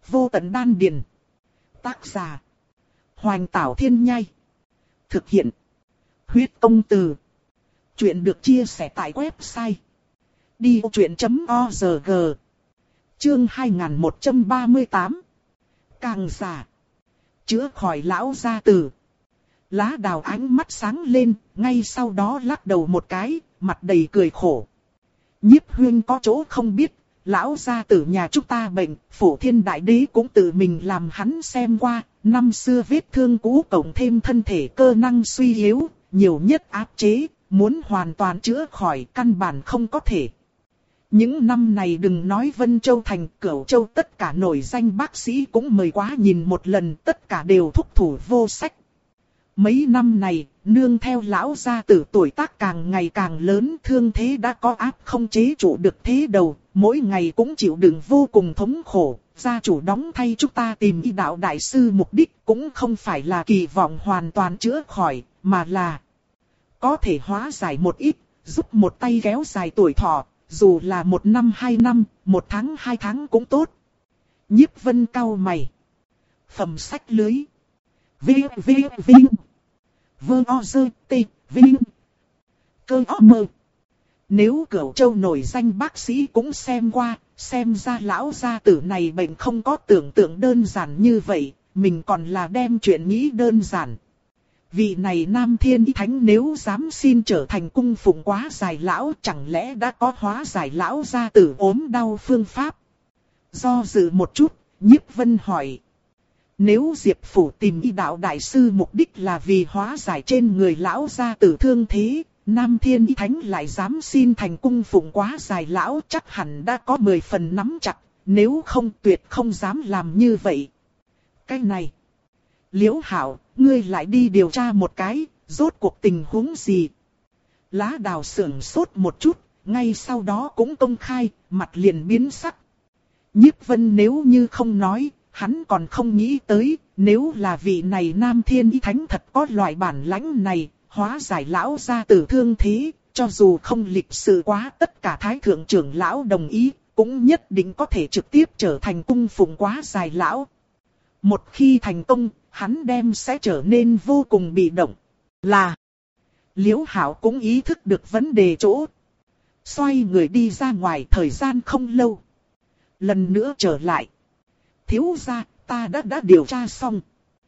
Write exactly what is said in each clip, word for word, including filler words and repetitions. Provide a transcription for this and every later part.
Vô tận đan điền. Tác giả. Hoành Tảo Thiên Nhai. Thực hiện. Huyết Công Từ. Chuyện được chia sẻ tại website đi vô chuyện chấm org. Chương hai nghìn một trăm ba mươi tám. Càng già. Chữa khỏi lão gia tử. Lá Đào ánh mắt sáng lên, ngay sau đó lắc đầu một cái, mặt đầy cười khổ. Nhiếp huynh có chỗ không biết, lão gia tử nhà chúng ta bệnh, Phổ Thiên Đại Đế cũng tự mình làm hắn xem qua, năm xưa vết thương cũ cộng thêm thân thể cơ năng suy yếu, nhiều nhất áp chế, muốn hoàn toàn chữa khỏi căn bản không có thể. Những năm này đừng nói Vân Châu thành, Cửu Châu tất cả nổi danh bác sĩ cũng mời quá nhìn một lần, tất cả đều thúc thủ vô sách. Mấy năm này, nương theo lão gia tử tuổi tác càng ngày càng lớn, thương thế đã có áp không chế trụ được thế đầu, mỗi ngày cũng chịu đựng vô cùng thống khổ. Gia chủ đóng thay chúng ta tìm y đạo đại sư, mục đích cũng không phải là kỳ vọng hoàn toàn chữa khỏi, mà là có thể hóa giải một ít, giúp một tay kéo dài tuổi thọ, dù là một năm hai năm, một tháng hai tháng cũng tốt. Nhiếp Vân cau mày. Phẩm sách lưới. Vinh, vinh, vinh. Vơ o dơ, tê, vinh. Cơ o mơ. Nếu Cửu Châu nổi danh bác sĩ cũng xem qua, xem ra lão gia tử này bệnh không có tưởng tượng đơn giản như vậy, mình còn là đem chuyện nghĩ đơn giản. Vị này Nam Thiên Y Thánh nếu dám xin trở thành cung phụng quá giải lão, chẳng lẽ đã có hóa giải lão gia tử ốm đau phương pháp? Do dự một chút, Nhiếp Vân hỏi. Nếu Diệp Phủ tìm y đạo đại sư mục đích là vì hóa giải trên người lão gia tử thương thế, Nam Thiên Y Thánh lại dám xin thành cung phụng quá giải lão, chắc hẳn đã có mười phần nắm chặt, nếu không tuyệt không dám làm như vậy. Cái này, Liễu Hạo, ngươi lại đi điều tra một cái, rốt cuộc tình huống gì? Lá Đào sưởng sốt một chút, ngay sau đó cũng công khai, mặt liền biến sắc. Nhiếp Vân nếu như không nói, hắn còn không nghĩ tới, nếu là vị này Nam Thiên Y Thánh thật có loại bản lãnh này, hóa giải lão gia tử thương thế, cho dù không lịch sự quá tất cả thái thượng trưởng lão đồng ý, cũng nhất định có thể trực tiếp trở thành cung phụng quá giải lão. Một khi thành công, hắn đem sẽ trở nên vô cùng bị động. Là, Liễu Hạo cũng ý thức được vấn đề chỗ. Xoay người đi ra ngoài, thời gian không lâu. Lần nữa trở lại. Thiếu gia, ta đã đã điều tra xong.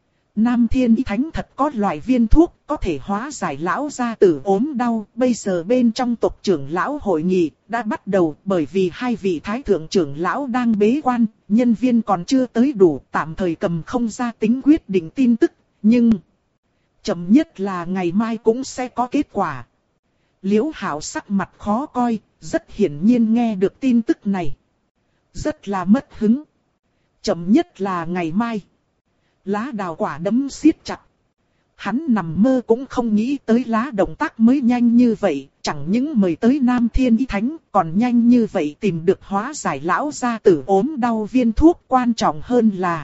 Nam Thiên Y Thánh thật có loại viên thuốc có thể hóa giải lão gia tử ốm đau. Bây giờ bên trong tộc trưởng lão hội nghị đã bắt đầu, bởi vì hai vị thái thượng trưởng lão đang bế quan, nhân viên còn chưa tới đủ, tạm thời cầm không ra tính quyết định tin tức, nhưng chậm nhất là ngày mai cũng sẽ có kết quả. Liễu Hạo sắc mặt khó coi, rất hiển nhiên nghe được tin tức này, rất là mất hứng. Chậm nhất là ngày mai. Lá Đào quả đấm siết chặt. Hắn nằm mơ cũng không nghĩ tới Lá động tác mới nhanh như vậy, chẳng những mời tới Nam Thiên Y Thánh, còn nhanh như vậy tìm được hóa giải lão gia tử ốm đau viên thuốc. Quan trọng hơn là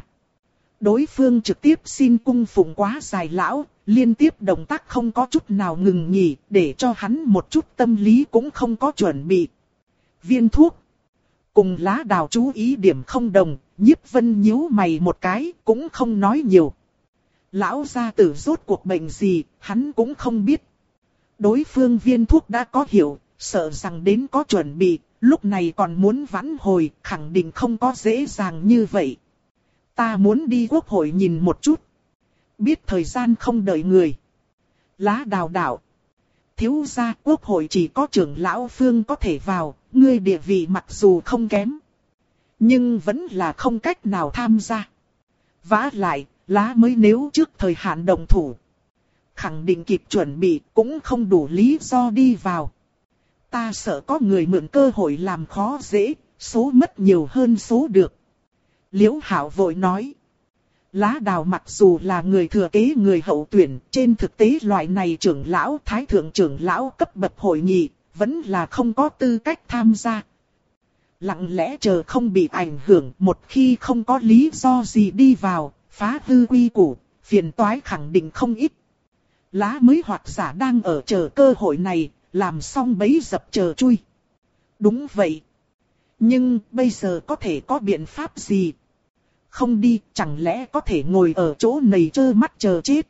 đối phương trực tiếp xin cung phụng quá giải lão, liên tiếp động tác không có chút nào ngừng nghỉ, để cho hắn một chút tâm lý cũng không có chuẩn bị. Viên thuốc cùng Lá Đào chú ý điểm không đồng, Nhiếp Vân nhíu mày một cái, cũng không nói nhiều. Lão gia tử rốt cuộc bệnh gì, hắn cũng không biết. Đối phương viên thuốc đã có hiểu, sợ rằng đến có chuẩn bị, lúc này còn muốn vãn hồi, khẳng định không có dễ dàng như vậy. Ta muốn đi quốc hội nhìn một chút. Biết thời gian không đợi người. Lá Đào đạo. Thiếu gia, quốc hội chỉ có trưởng lão Phương có thể vào, ngươi địa vị mặc dù không kém, nhưng vẫn là không cách nào tham gia. Vả lại, Lá mới nếu trước thời hạn động thủ, khẳng định kịp chuẩn bị, cũng không đủ lý do đi vào. Ta sợ có người mượn cơ hội làm khó dễ, số mất nhiều hơn số được. Liễu Hạo vội nói. Lá Đào mặc dù là người thừa kế người hậu tuyển, trên thực tế loại này trưởng lão, thái thượng trưởng lão cấp bậc hội nghị, vẫn là không có tư cách tham gia. Lặng lẽ chờ không bị ảnh hưởng, một khi không có lý do gì đi vào, phá hư quy củ, phiền toái khẳng định không ít. Lá mới hoặc giả đang ở chờ cơ hội này, làm xong bấy dập chờ chui. Đúng vậy. Nhưng bây giờ có thể có biện pháp gì? không đi, chẳng lẽ có thể ngồi ở chỗ này trơ mắt chờ chết.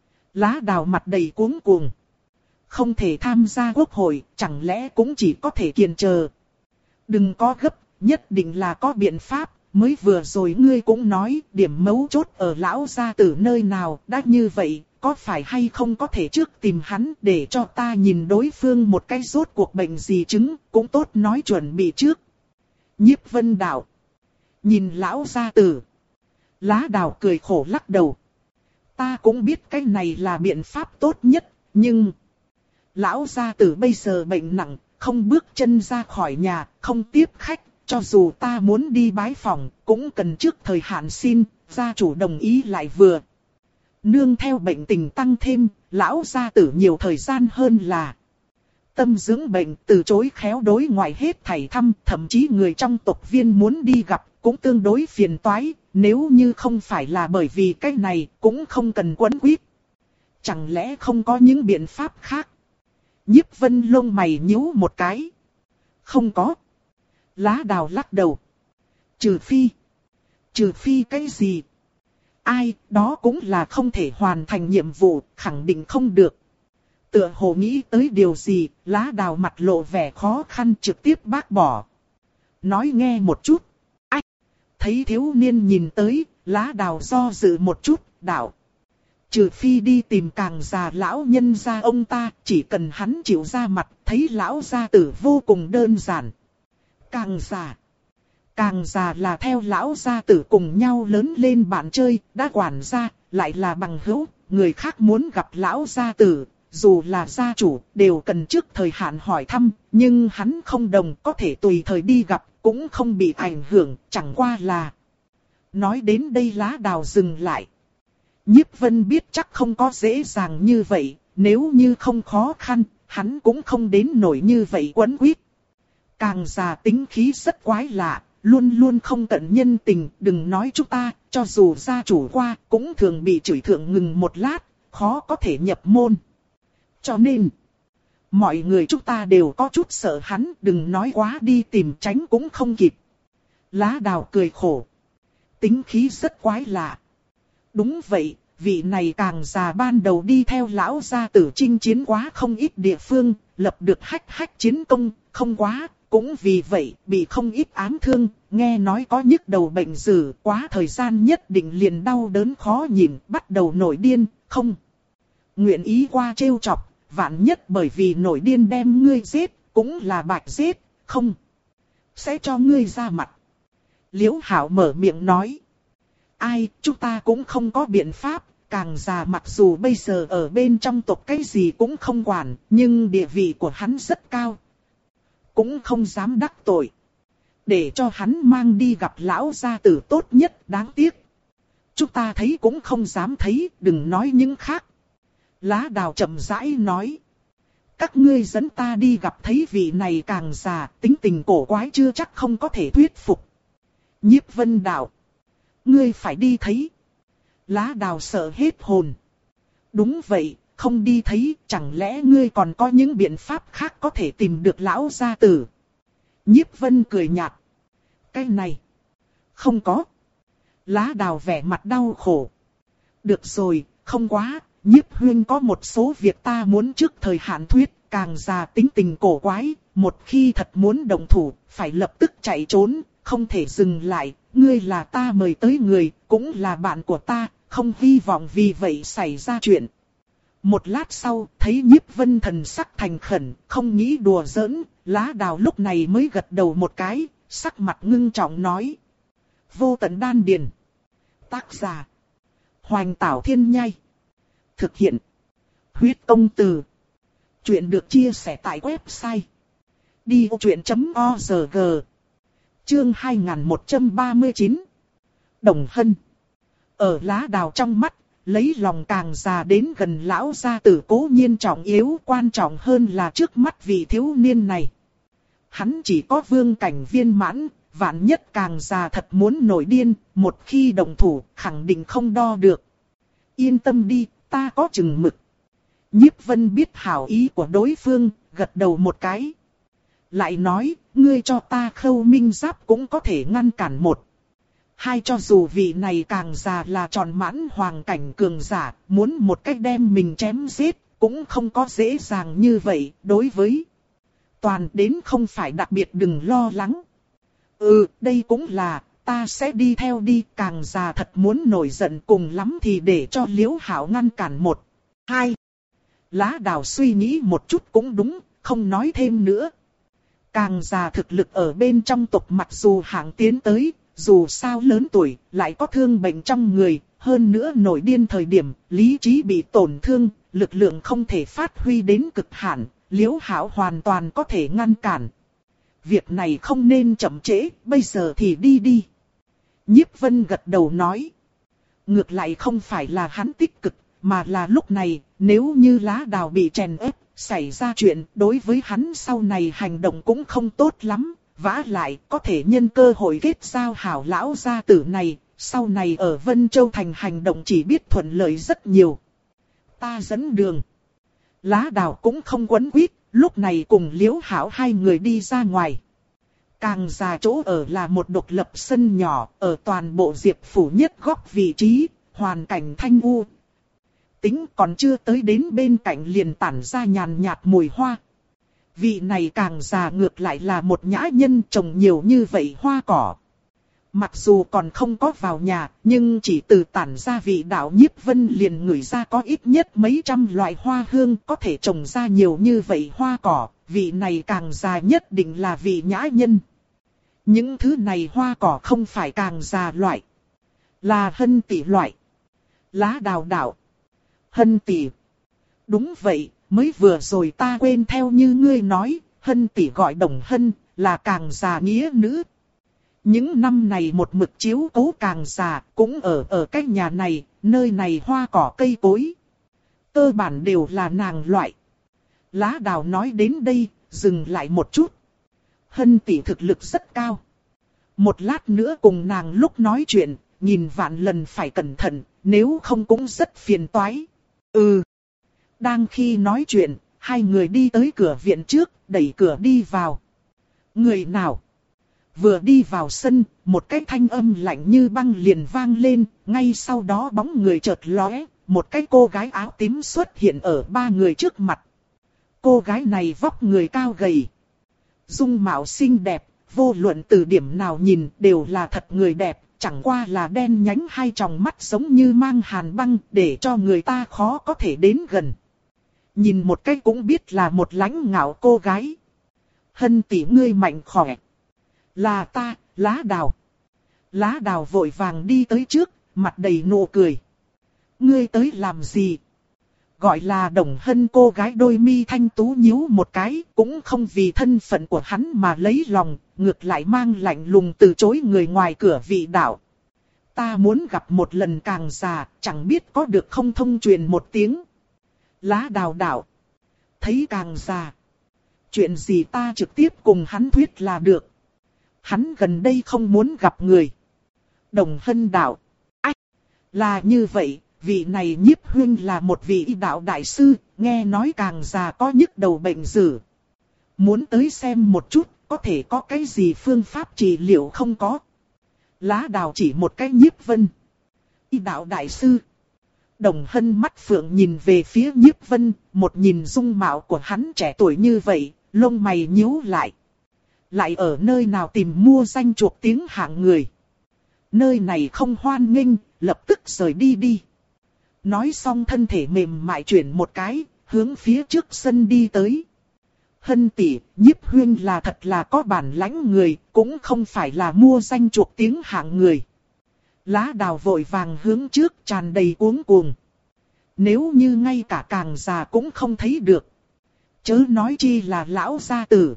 Lá đào mặt đầy cuống cuồng. Không thể tham gia quốc hội, chẳng lẽ cũng chỉ có thể kiềm chờ. Đừng có gấp, nhất định là có biện pháp. Mới vừa rồi ngươi cũng nói điểm mấu chốt ở lão gia tử nơi nào. Đã như vậy, có phải hay không có thể trước tìm hắn để cho ta nhìn đối phương một cái rốt cuộc bệnh gì chứng, cũng tốt nói chuẩn bị trước. Nhiếp Vân đạo. Nhìn lão gia tử. Lá đào cười khổ lắc đầu. Ta cũng biết cái này là biện pháp tốt nhất, nhưng... Lão gia tử bây giờ bệnh nặng, không bước chân ra khỏi nhà, không tiếp khách. Cho dù ta muốn đi bái phòng, cũng cần trước thời hạn xin, gia chủ đồng ý lại vừa. Nương theo bệnh tình tăng thêm, lão gia tử nhiều thời gian hơn là tâm dưỡng bệnh, từ chối khéo đối ngoại hết thảy thăm, thậm chí người trong tộc viên muốn đi gặp cũng tương đối phiền toái, nếu như không phải là bởi vì cái này cũng không cần quấn quýt. Chẳng lẽ không có những biện pháp khác? Nhiếp Vân lông mày nhíu một cái. Không có. Lá đào lắc đầu. Trừ phi. Trừ phi cái gì? Ai, đó cũng là không thể hoàn thành nhiệm vụ, khẳng định không được. Tựa hồ nghĩ tới điều gì, lá đào mặt lộ vẻ khó khăn trực tiếp bác bỏ. Nói nghe một chút. Ách! Thấy thiếu niên nhìn tới, lá đào do dự một chút, đạo. Trừ phi đi tìm càng già lão nhân gia ông ta, chỉ cần hắn chịu ra mặt, thấy lão gia tử vô cùng đơn giản. Càng già. Càng già là theo lão gia tử cùng nhau lớn lên bạn chơi, đã quản gia, lại là bằng hữu, người khác muốn gặp lão gia tử, dù là gia chủ, đều cần trước thời hạn hỏi thăm, nhưng hắn không đồng, có thể tùy thời đi gặp, cũng không bị ảnh hưởng, chẳng qua là... Nói đến đây lá đào dừng lại. Nhiếp Vân biết chắc không có dễ dàng như vậy, nếu như không khó khăn, hắn cũng không đến nổi như vậy quấn quýt. Càng già tính khí rất quái lạ, luôn luôn không cận nhân tình, đừng nói chúng ta, cho dù gia chủ qua, cũng thường bị chửi thượng ngừng một lát, khó có thể nhập môn. Cho nên, mọi người chúng ta đều có chút sợ hắn, đừng nói quá đi tìm tránh cũng không kịp. Lá đào cười khổ. Tính khí rất quái lạ. Đúng vậy, vị này càng già ban đầu đi theo lão gia tử chinh chiến quá không ít địa phương, lập được hách hách chiến công, không quá, cũng vì vậy bị không ít ám thương, nghe nói có nhức đầu bệnh dữ, quá thời gian nhất định liền đau đớn khó nhìn, bắt đầu nổi điên, không. Nguyện ý qua trêu chọc, vạn nhất bởi vì nổi điên đem ngươi giết, cũng là bạch giết, không. Sẽ cho ngươi ra mặt. Liễu Hảo mở miệng nói. Ai, chúng ta cũng không có biện pháp, càng già mặc dù bây giờ ở bên trong tộc cái gì cũng không quản, nhưng địa vị của hắn rất cao. Cũng không dám đắc tội. Để cho hắn mang đi gặp lão gia tử tốt nhất, đáng tiếc. Chúng ta thấy cũng không dám thấy, đừng nói những khác. Lá đào chậm rãi nói. Các ngươi dẫn ta đi gặp thấy vị này càng già, tính tình cổ quái chưa chắc không có thể thuyết phục. Nhiếp Vân đạo. Ngươi phải đi thấy. Lá đào sợ hết hồn. Đúng vậy, không đi thấy, chẳng lẽ ngươi còn có những biện pháp khác có thể tìm được lão gia tử? Nhiếp Vân cười nhạt. Cái này, không có. Lá đào vẻ mặt đau khổ. Được rồi, không quá, Nhiếp huynh có một số việc ta muốn trước thời hạn thuyết, càng già tính tình cổ quái, một khi thật muốn động thủ, phải lập tức chạy trốn, không thể dừng lại, ngươi là ta mời tới người, cũng là bạn của ta, không hy vọng vì vậy xảy ra chuyện. Một lát sau, thấy Nhiếp Vân thần sắc thành khẩn, không nghĩ đùa giỡn, lá đào lúc này mới gật đầu một cái, sắc mặt ngưng trọng nói. Vô tận đan điền. Tác giả. Hoành Tảo Thiên Nhai. Thực hiện. Huyết Công Từ. Chuyện được chia sẻ tại website. đi vô chuyện chấm org. Chương hai nghìn một trăm ba mươi chín. Đồng Hân. Ở lá đào trong mắt, lấy lòng càng già đến gần lão gia tử cố nhiên trọng yếu, quan trọng hơn là trước mắt vị thiếu niên này. Hắn chỉ có vương cảnh viên mãn, vạn nhất càng già thật muốn nổi điên, một khi động thủ, khẳng định không đo được. Yên tâm đi, ta có chừng mực. Nhiếp Vân biết hảo ý của đối phương, gật đầu một cái. Lại nói, ngươi cho ta Khâu Minh Giáp cũng có thể ngăn cản một, Hai cho dù vị này càng già là tròn mãn hoàng cảnh cường giả, muốn một cách đem mình chém giết, cũng không có dễ dàng như vậy, đối với Toàn đến không phải đặc biệt đừng lo lắng. Ừ, đây cũng là, ta sẽ đi theo đi, càng già thật muốn nổi giận cùng lắm thì để cho Liễu Hảo ngăn cản một, hai. Lá Đào suy nghĩ một chút cũng đúng, không nói thêm nữa. Càng già thực lực ở bên trong tộc mặc dù hạng tiến tới, dù sao lớn tuổi, lại có thương bệnh trong người, hơn nữa nổi điên thời điểm, lý trí bị tổn thương, lực lượng không thể phát huy đến cực hạn, Liễu Hảo hoàn toàn có thể ngăn cản. Việc này không nên chậm trễ, bây giờ thì đi đi. Nhiếp Vân gật đầu nói. Ngược lại không phải là hắn tích cực, mà là lúc này, nếu như Lá Đào bị chèn ép, xảy ra chuyện, đối với hắn sau này hành động cũng không tốt lắm. Vả lại, có thể nhân cơ hội kết giao hảo lão gia tử này, sau này ở Vân Châu Thành hành động chỉ biết thuận lợi rất nhiều. Ta dẫn đường. Lá Đào cũng không quấn quýt, lúc này cùng Liễu Hảo hai người đi ra ngoài. Càng già chỗ ở là một độc lập sân nhỏ, ở toàn bộ Diệp Phủ nhất góc vị trí, hoàn cảnh thanh u. Tính còn chưa tới đến bên cạnh liền tản ra nhàn nhạt mùi hoa. Vị này càng già ngược lại là một nhã nhân trồng nhiều như vậy hoa cỏ. Mặc dù còn không có vào nhà, nhưng chỉ từ tản ra vị đạo Nhiếp Vân liền ngửi ra có ít nhất mấy trăm loại hoa hương có thể trồng ra nhiều như vậy hoa cỏ. Vị này càng già nhất định là vị nhã nhân. Những thứ này hoa cỏ không phải càng già loại, là Hân tỷ loại. Lá Đào đạo. Hân tỷ. Đúng vậy, mới vừa rồi ta quên theo như ngươi nói, Hân tỷ gọi Đồng Hân, là càng già nghĩa nữ. Những năm này một mực chiếu cố càng già, cũng ở ở cái nhà này, nơi này hoa cỏ cây cối. Cơ bản đều là nàng loại. Lá Đào nói đến đây, dừng lại một chút. Hân tỷ thực lực rất cao. Một lát nữa cùng nàng lúc nói chuyện, nhìn vạn lần phải cẩn thận, nếu không cũng rất phiền toái. Ừ. Đang khi nói chuyện, hai người đi tới cửa viện trước, đẩy cửa đi vào. Người nào? Vừa đi vào sân, một cái thanh âm lạnh như băng liền vang lên, ngay sau đó bóng người chợt lóe, một cái cô gái áo tím xuất hiện ở ba người trước mặt. Cô gái này vóc người cao gầy, dung mạo xinh đẹp, vô luận từ điểm nào nhìn đều là thật người đẹp, chẳng qua là đen nhánh hai tròng mắt giống như mang hàn băng để cho người ta khó có thể đến gần. Nhìn một cái cũng biết là một lãnh ngạo cô gái. Hân tỷ ngươi mạnh khỏe. Là ta, Lá Đào. Lá Đào vội vàng đi tới trước, mặt đầy nụ cười. Ngươi tới làm gì? Gọi là Đồng Hân, cô gái đôi mi thanh tú nhíu một cái, cũng không vì thân phận của hắn mà lấy lòng, ngược lại mang lạnh lùng từ chối người ngoài cửa vị đạo. Ta muốn gặp một lần càng già, chẳng biết có được không thông truyền một tiếng. Lá Đào đạo. Thấy càng già. Chuyện gì ta trực tiếp cùng hắn thuyết là được. Hắn gần đây không muốn gặp người. Đồng Hân đạo. Ách! Là như vậy, vị này Nhiếp huynh là một vị y đạo đại sư, nghe nói càng già có nhức đầu bệnh dữ. Muốn tới xem một chút, có thể có cái gì phương pháp trị liệu không có. Lá Đào chỉ một cái Nhiếp Vân. Y đạo đại sư. Đồng Hân mắt phượng nhìn về phía Nhiếp Vân, một nhìn dung mạo của hắn trẻ tuổi như vậy, lông mày nhíu lại. Lại ở nơi nào tìm mua danh chuộc tiếng hạng người. Nơi này không hoan nghênh, lập tức rời đi đi. Nói xong thân thể mềm mại chuyển một cái, hướng phía trước sân đi tới. Hân tỷ, Nhiếp huynh là thật là có bản lãnh người, cũng không phải là mua danh chuộc tiếng hạng người. Lá Đào vội vàng hướng trước tràn đầy cuống cuồng. Nếu như ngay cả càng già cũng không thấy được. Chớ nói chi là lão gia tử.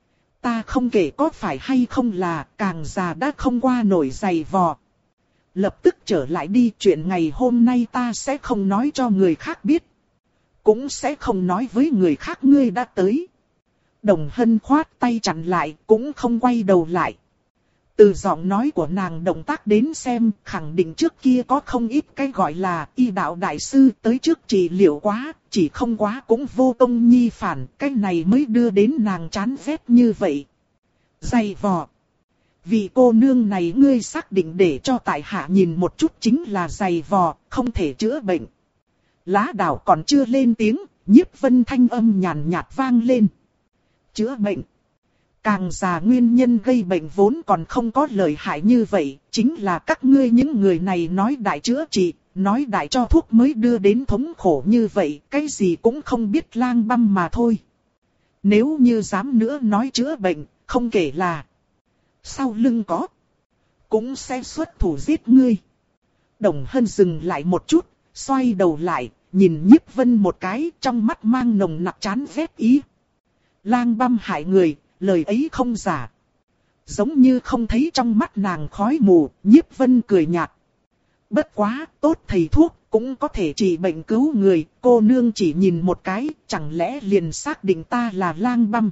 Ta không kể có phải hay không là càng già đã không qua nổi giày vò. Lập tức trở lại đi, chuyện ngày hôm nay ta sẽ không nói cho người khác biết. Cũng sẽ không nói với người khác ngươi đã tới. Đồng Hân khoát tay chặn lại, cũng không quay đầu lại. Từ giọng nói của nàng động tác đến xem, khẳng định trước kia có không ít cái gọi là y đạo đại sư tới trước trị liệu quá, chỉ không quá cũng vô công nhi phản, cái này mới đưa đến nàng chán ghét như vậy. Giày vò. Vị cô nương này ngươi xác định để cho tại hạ nhìn một chút chính là giày vò, không thể chữa bệnh. Lá đào còn chưa lên tiếng, Nhiếp Vân thanh âm nhàn nhạt vang lên. Chữa bệnh. Càng già nguyên nhân gây bệnh vốn còn không có lợi hại như vậy, chính là các ngươi những người này nói đại chữa trị, nói đại cho thuốc mới đưa đến thống khổ như vậy, cái gì cũng không biết lang băm mà thôi. Nếu như dám nữa nói chữa bệnh, không kể là sau lưng có, cũng sẽ xuất thủ giết ngươi. Đồng Hân dừng lại một chút, xoay đầu lại, nhìn Nhiếp Vân một cái, trong mắt mang nồng nặc chán ghét ý. Lang băm hại người, lời ấy không giả. Giống như không thấy trong mắt nàng khói mù, Nhiếp Vân cười nhạt. Bất quá, tốt thầy thuốc, cũng có thể trị bệnh cứu người, cô nương chỉ nhìn một cái, chẳng lẽ liền xác định ta là lang băm.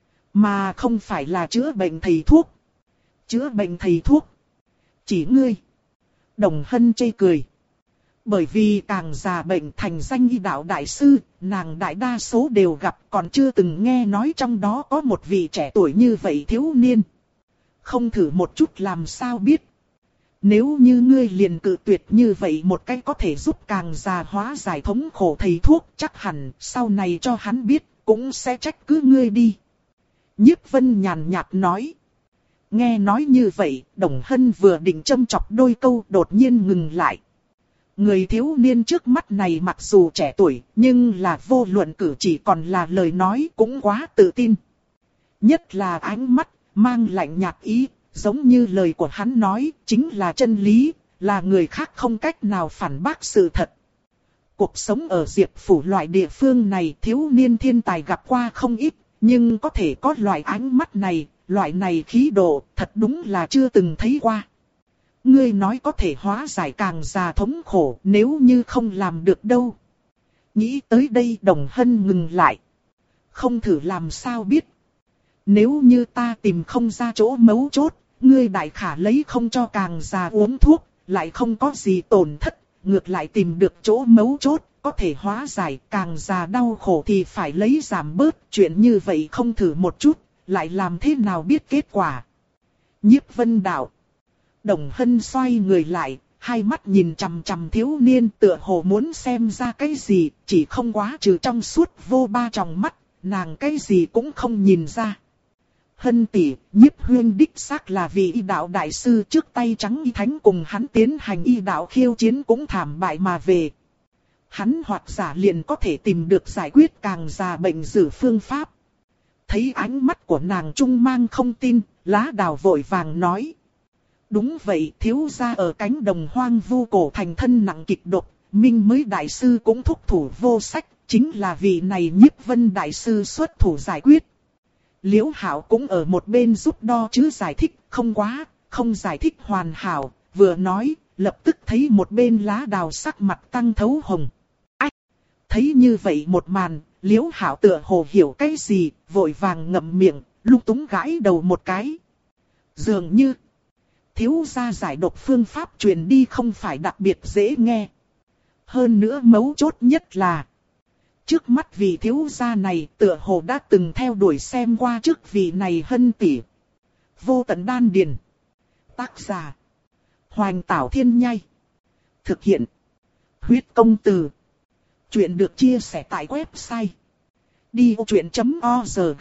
Mà không phải là chữa bệnh thầy thuốc. Chữa bệnh thầy thuốc. Chỉ ngươi. Đồng Hân chê cười. Bởi vì càng già bệnh thành danh y đạo đại sư, nàng đại đa số đều gặp, còn chưa từng nghe nói trong đó có một vị trẻ tuổi như vậy thiếu niên. Không thử một chút làm sao biết. Nếu như ngươi liền cự tuyệt như vậy một cách có thể giúp càng già hóa giải thống khổ thầy thuốc, chắc hẳn sau này cho hắn biết, cũng sẽ trách cứ ngươi đi. Nhiếp Vân nhàn nhạt nói. Nghe nói như vậy, Đồng Hân vừa định châm chọc đôi câu đột nhiên ngừng lại. Người thiếu niên trước mắt này mặc dù trẻ tuổi, nhưng là vô luận cử chỉ còn là lời nói cũng quá tự tin. Nhất là ánh mắt, mang lạnh nhạt ý, giống như lời của hắn nói, chính là chân lý, là người khác không cách nào phản bác sự thật. Cuộc sống ở Diệp Phủ loại địa phương này thiếu niên thiên tài gặp qua không ít, nhưng có thể có loại ánh mắt này, loại này khí độ, thật đúng là chưa từng thấy qua. Ngươi nói có thể hóa giải càng già thống khổ, nếu như không làm được đâu. Nghĩ tới đây Đồng Hân ngừng lại. Không thử làm sao biết. Nếu như ta tìm không ra chỗ mấu chốt, ngươi đại khả lấy không cho càng già uống thuốc, lại không có gì tổn thất, ngược lại tìm được chỗ mấu chốt, có thể hóa giải, càng già đau khổ thì phải lấy giảm bớt, chuyện như vậy không thử một chút, lại làm thế nào biết kết quả. Nhiếp Vân đạo. Đồng Hân xoay người lại, hai mắt nhìn chằm chằm thiếu niên tựa hồ muốn xem ra cái gì, chỉ không quá trừ trong suốt vô ba tròng mắt, nàng cái gì cũng không nhìn ra. Hân tỷ, Nhiếp Huyên đích xác là vị y đạo đại sư trước tay trắng y thánh cùng hắn tiến hành y đạo khiêu chiến cũng thảm bại mà về. Hắn hoặc giả liền có thể tìm được giải quyết càng già bệnh giữ phương pháp. Thấy ánh mắt của nàng trung mang không tin, Lá Đào vội vàng nói. Đúng vậy, thiếu gia ở cánh đồng hoang vu cổ thành thân nặng kịch độc, Minh mới đại sư cũng thúc thủ vô sách, chính là vị này Nhiếp Vân đại sư xuất thủ giải quyết. Liễu Hạo cũng ở một bên giúp đo chứ giải thích, không quá, không giải thích hoàn hảo, vừa nói, lập tức thấy một bên Lá Đào sắc mặt tăng thấu hồng. Ách! Thấy như vậy một màn, Liễu Hạo tựa hồ hiểu cái gì, vội vàng ngậm miệng, lung túng gãi đầu một cái. Dường như thiếu gia giải độc phương pháp truyền đi không phải đặc biệt dễ nghe. Hơn nữa mấu chốt nhất là trước mắt vị thiếu gia này tựa hồ đã từng theo đuổi xem qua trước vị này Hân tỷ. Vô tận đan điền. Tác giả Hoành Tảo Thiên Nhai. Thực hiện Huyết Công Từ. Chuyện được chia sẻ tại website đi vô chuyện chấm org.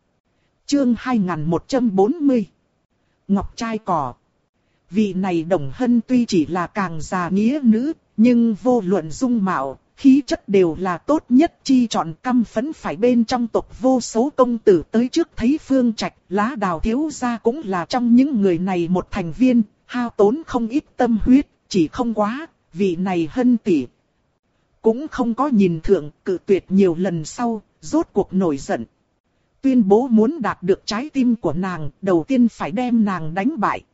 Chương hai nghìn một trăm bốn mươi. Ngọc trai cỏ. Vị này Đồng Hân tuy chỉ là càng già nghĩa nữ, nhưng vô luận dung mạo, khí chất đều là tốt nhất chi chọn, căm phẫn phải bên trong tộc vô số công tử tới trước thấy Phương Trạch, Lá Đào thiếu gia cũng là trong những người này một thành viên, hao tốn không ít tâm huyết, chỉ không quá, vị này Hân tỷ cũng không có nhìn thượng, cự tuyệt nhiều lần sau, rốt cuộc nổi giận. Tuyên bố muốn đạt được trái tim của nàng, đầu tiên phải đem nàng đánh bại.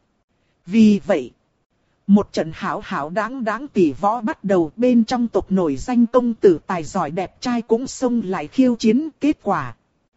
Vì vậy, một trận hảo hảo đáng đáng tỷ võ bắt đầu, bên trong tộc nổi danh công tử tài giỏi đẹp trai cũng xông lại khiêu chiến. Kết quả,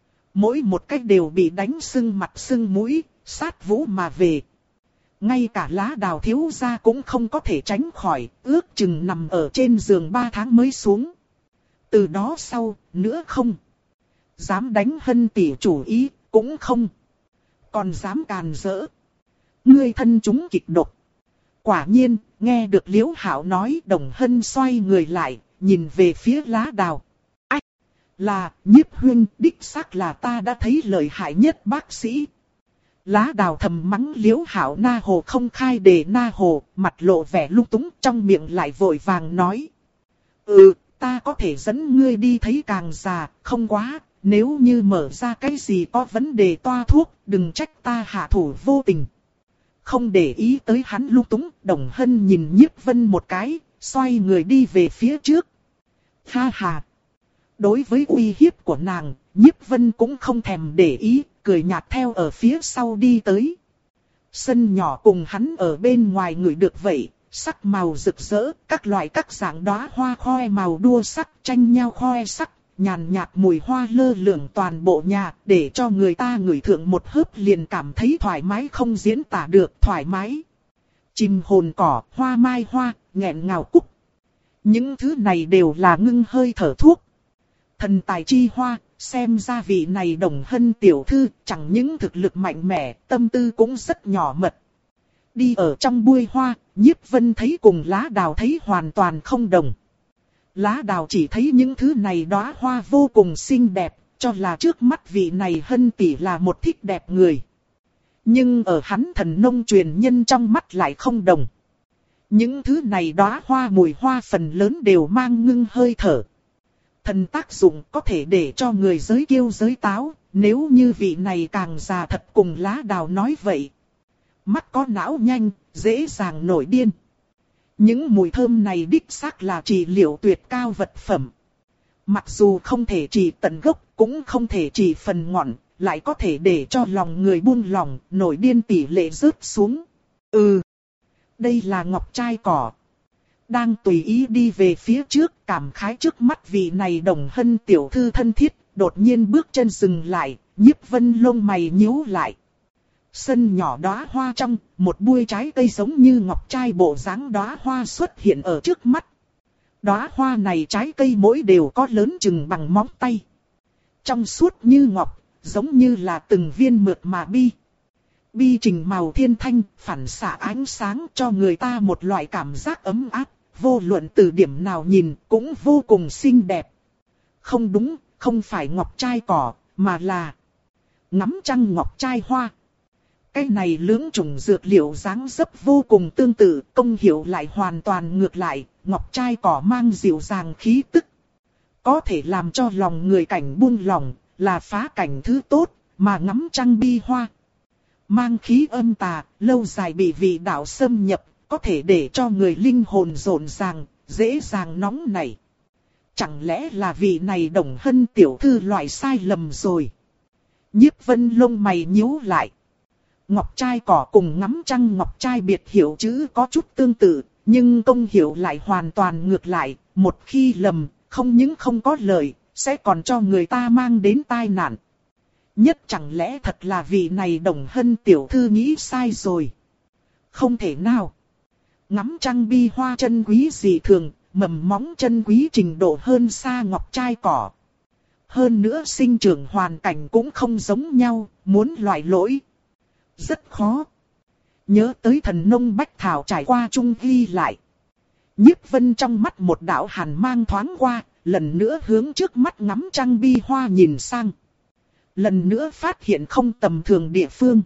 mỗi một cách đều bị đánh sưng mặt sưng mũi, sát vũ mà về. Ngay cả Lá Đào thiếu gia cũng không có thể tránh khỏi, ước chừng nằm ở trên giường ba tháng mới xuống. Từ đó sau, nữa không dám đánh Hân tỷ chủ ý, cũng không còn dám càn rỡ. Ngươi thân chúng kịch độc. Quả nhiên, nghe được Liễu Hạo nói, Đồng Hân xoay người lại, nhìn về phía Lá Đào. Ách! Là, Nhiếp huynh, đích xác là ta đã thấy lợi hại nhất bác sĩ. Lá Đào thầm mắng Liễu Hạo na hồ không khai đề na hồ, mặt lộ vẻ lung túng, trong miệng lại vội vàng nói. Ừ, ta có thể dẫn ngươi đi thấy càng già, không quá, nếu như mở ra cái gì có vấn đề toa thuốc, đừng trách ta hạ thủ vô tình. Không để ý tới hắn lung túng, Đồng Hân nhìn Nhiếp Vân một cái, xoay người đi về phía trước. Ha ha! Đối với uy hiếp của nàng, Nhiếp Vân cũng không thèm để ý, cười nhạt theo ở phía sau đi tới. Sân nhỏ cùng hắn ở bên ngoài ngửi được vậy, sắc màu rực rỡ, các loại các dạng đóa hoa khoe màu đua sắc tranh nhau khoe sắc, nhàn nhạt mùi hoa lơ lửng toàn bộ nhà, để cho người ta ngửi thượng một hớp liền cảm thấy thoải mái không diễn tả được thoải mái. Chim hồn cỏ, hoa mai hoa, nghẹn ngào cúc. Những thứ này đều là ngưng hơi thở thuốc. Thần tài chi hoa, xem ra vị này Đồng Hân tiểu thư, chẳng những thực lực mạnh mẽ, tâm tư cũng rất nhỏ mật. Đi ở trong bụi hoa, Nhiếp Vân thấy cùng Lá Đào thấy hoàn toàn không đồng. Lá Đào chỉ thấy những thứ này đóa hoa vô cùng xinh đẹp, cho là trước mắt vị này Hân tỷ là một thích đẹp người. Nhưng ở hắn thần nông truyền nhân trong mắt lại không đồng. Những thứ này đóa hoa mùi hoa phần lớn đều mang ngưng hơi thở. Thần tác dụng có thể để cho người giới kiêu giới táo, nếu như vị này càng già thật cùng Lá Đào nói vậy. Mắt có não nhanh, dễ dàng nổi điên. Những mùi thơm này đích xác là trị liệu tuyệt cao vật phẩm. Mặc dù không thể trị tận gốc, cũng không thể trị phần ngọn, lại có thể để cho lòng người buông lòng, nổi điên tỷ lệ rớt xuống. Ừ, đây là ngọc trai cỏ. Đang tùy ý đi về phía trước, cảm khái trước mắt vị này Đồng Hân tiểu thư thân thiết, đột nhiên bước chân dừng lại, Nhiếp Vân lông mày nhíu lại. Sân nhỏ đóa hoa trong, một bụi trái cây giống như ngọc trai bộ dáng đóa hoa xuất hiện ở trước mắt. Đóa hoa này trái cây mỗi đều có lớn chừng bằng móng tay. Trong suốt như ngọc, giống như là từng viên mượt mà bi. Bi trình màu thiên thanh, phản xạ ánh sáng cho người ta một loại cảm giác ấm áp, vô luận từ điểm nào nhìn cũng vô cùng xinh đẹp. Không đúng, không phải ngọc trai cỏ, mà là ngắm trăng ngọc trai hoa. Cái này lưỡng chủng dược liệu dáng dấp vô cùng tương tự, công hiệu lại hoàn toàn ngược lại, ngọc trai cỏ mang dịu dàng khí tức. Có thể làm cho lòng người cảnh buông lòng, là phá cảnh thứ tốt, mà ngắm trăng bi hoa. Mang khí âm tà, lâu dài bị vị đạo xâm nhập, có thể để cho người linh hồn rộn ràng, dễ dàng nóng nảy. Chẳng lẽ là vị này Đồng Hân tiểu thư loại sai lầm rồi? Nhiếp Vân lông mày nhíu lại. Ngọc trai cỏ cùng ngắm trăng ngọc trai biệt hiệu chữ có chút tương tự, nhưng công hiệu lại hoàn toàn ngược lại, một khi lầm, không những không có lợi, sẽ còn cho người ta mang đến tai nạn. Nhất chẳng lẽ thật là vị này Đồng Hân tiểu thư nghĩ sai rồi? Không thể nào. Ngắm trăng bi hoa chân quý dị thường, mầm móng chân quý trình độ hơn xa ngọc trai cỏ. Hơn nữa sinh trưởng hoàn cảnh cũng không giống nhau, muốn loại lỗi rất khó. Nhớ tới thần nông bách thảo trải qua chung ghi lại. Nhiếp Vân trong mắt một đạo hàn mang thoáng qua, lần nữa hướng trước mắt ngắm trăng bi hoa nhìn sang. Lần nữa phát hiện không tầm thường địa phương.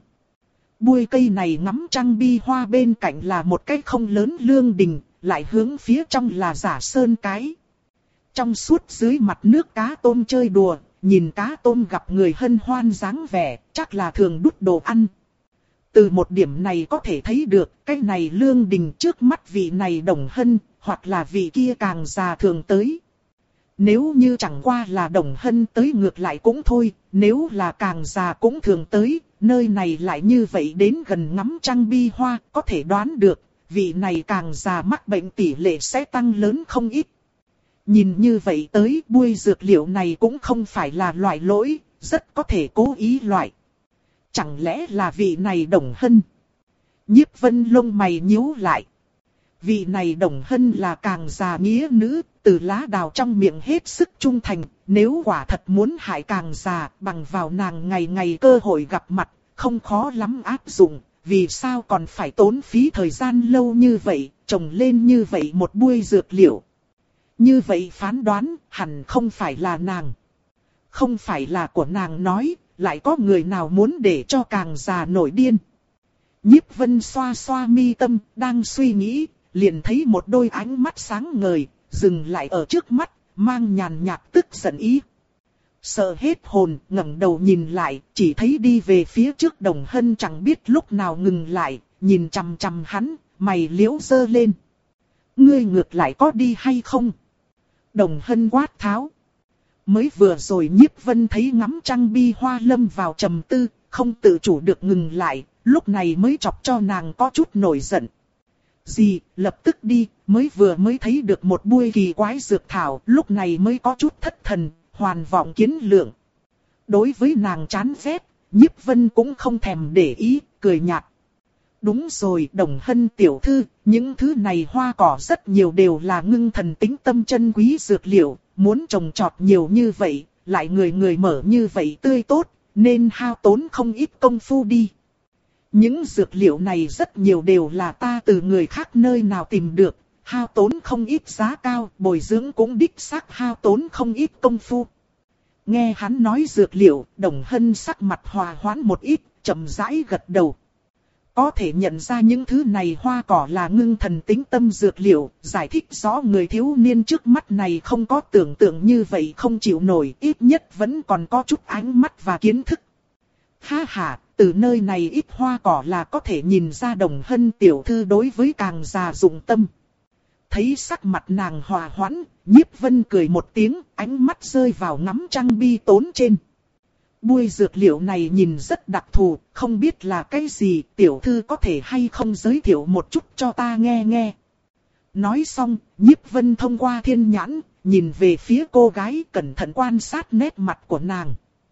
Bụi cây này ngắm trăng bi hoa bên cạnh là một cái không lớn lương đình, lại hướng phía trong là giả sơn cái. Trong suốt dưới mặt nước cá tôm chơi đùa, nhìn cá tôm gặp người hân hoan dáng vẻ, chắc là thường đút đồ ăn. Từ một điểm này có thể thấy được, cái này lương đình trước mắt vị này Đồng Hân, hoặc là vị kia càng già thường tới. Nếu như chẳng qua là Đồng Hân tới ngược lại cũng thôi, nếu là càng già cũng thường tới, nơi này lại như vậy đến gần ngắm trăng bi hoa, có thể đoán được, vị này càng già mắc bệnh tỷ lệ sẽ tăng lớn không ít. Nhìn như vậy tới, bui dược liệu này cũng không phải là loại lỗi, rất có thể cố ý loại. Chẳng lẽ là vị này Đồng Hân? Nhiếp Vân lông mày nhíu lại. Vị này Đồng Hân là càng già nghĩa nữ, từ Lá Đào trong miệng hết sức trung thành, nếu quả thật muốn hại càng già, bằng vào nàng ngày ngày cơ hội gặp mặt, không khó lắm áp dụng, vì sao còn phải tốn phí thời gian lâu như vậy, trồng lên như vậy một bụi dược liệu. Như vậy phán đoán, hẳn không phải là nàng. Không phải là của nàng nói, lại có người nào muốn để cho càng già nổi điên. Nhiếp Vân xoa xoa mi tâm, đang suy nghĩ, liền thấy một đôi ánh mắt sáng ngời, dừng lại ở trước mắt, mang nhàn nhạt tức giận ý. Sợ hết hồn, ngẩng đầu nhìn lại, chỉ thấy đi về phía trước Đồng Hân chẳng biết lúc nào ngừng lại, nhìn chằm chằm hắn, mày liễu giơ lên. Ngươi ngược lại có đi hay không? Đồng Hân quát tháo. Mới vừa rồi Nhiếp Vân thấy ngắm trăng bi hoa lâm vào trầm tư, không tự chủ được ngừng lại, lúc này mới chọc cho nàng có chút nổi giận. Gì, lập tức đi, mới vừa mới thấy được một bụi kỳ quái dược thảo, lúc này mới có chút thất thần, hoàn vọng kiến lượng. Đối với nàng chán ghét, Nhiếp Vân cũng không thèm để ý, cười nhạt. Đúng rồi, Đồng Hân tiểu thư, những thứ này hoa cỏ rất nhiều đều là ngưng thần tính tâm chân quý dược liệu, muốn trồng trọt nhiều như vậy, lại người người mở như vậy tươi tốt, nên hao tốn không ít công phu đi. Những dược liệu này rất nhiều đều là ta từ người khác nơi nào tìm được, hao tốn không ít giá cao, bồi dưỡng cũng đích xác hao tốn không ít công phu. Nghe hắn nói dược liệu, Đồng Hân sắc mặt hòa hoãn một ít, chậm rãi gật đầu. Có thể nhận ra những thứ này hoa cỏ là ngưng thần tính tâm dược liệu, giải thích rõ người thiếu niên trước mắt này không có tưởng tượng như vậy không chịu nổi, ít nhất vẫn còn có chút ánh mắt và kiến thức. Ha ha, từ nơi này ít hoa cỏ là có thể nhìn ra Đồng Hân tiểu thư đối với càng già dụng tâm. Thấy sắc mặt nàng hòa hoãn, Nhiếp Vân cười một tiếng, ánh mắt rơi vào ngắm trăng bi tốn trên. Bụi dược liệu này nhìn rất đặc thù, không biết là cái gì, tiểu thư có thể hay không giới thiệu một chút cho ta nghe nghe. Nói xong, Nhiếp Vân thông qua thiên nhãn, nhìn về phía cô gái, cẩn thận quan sát nét mặt của nàng.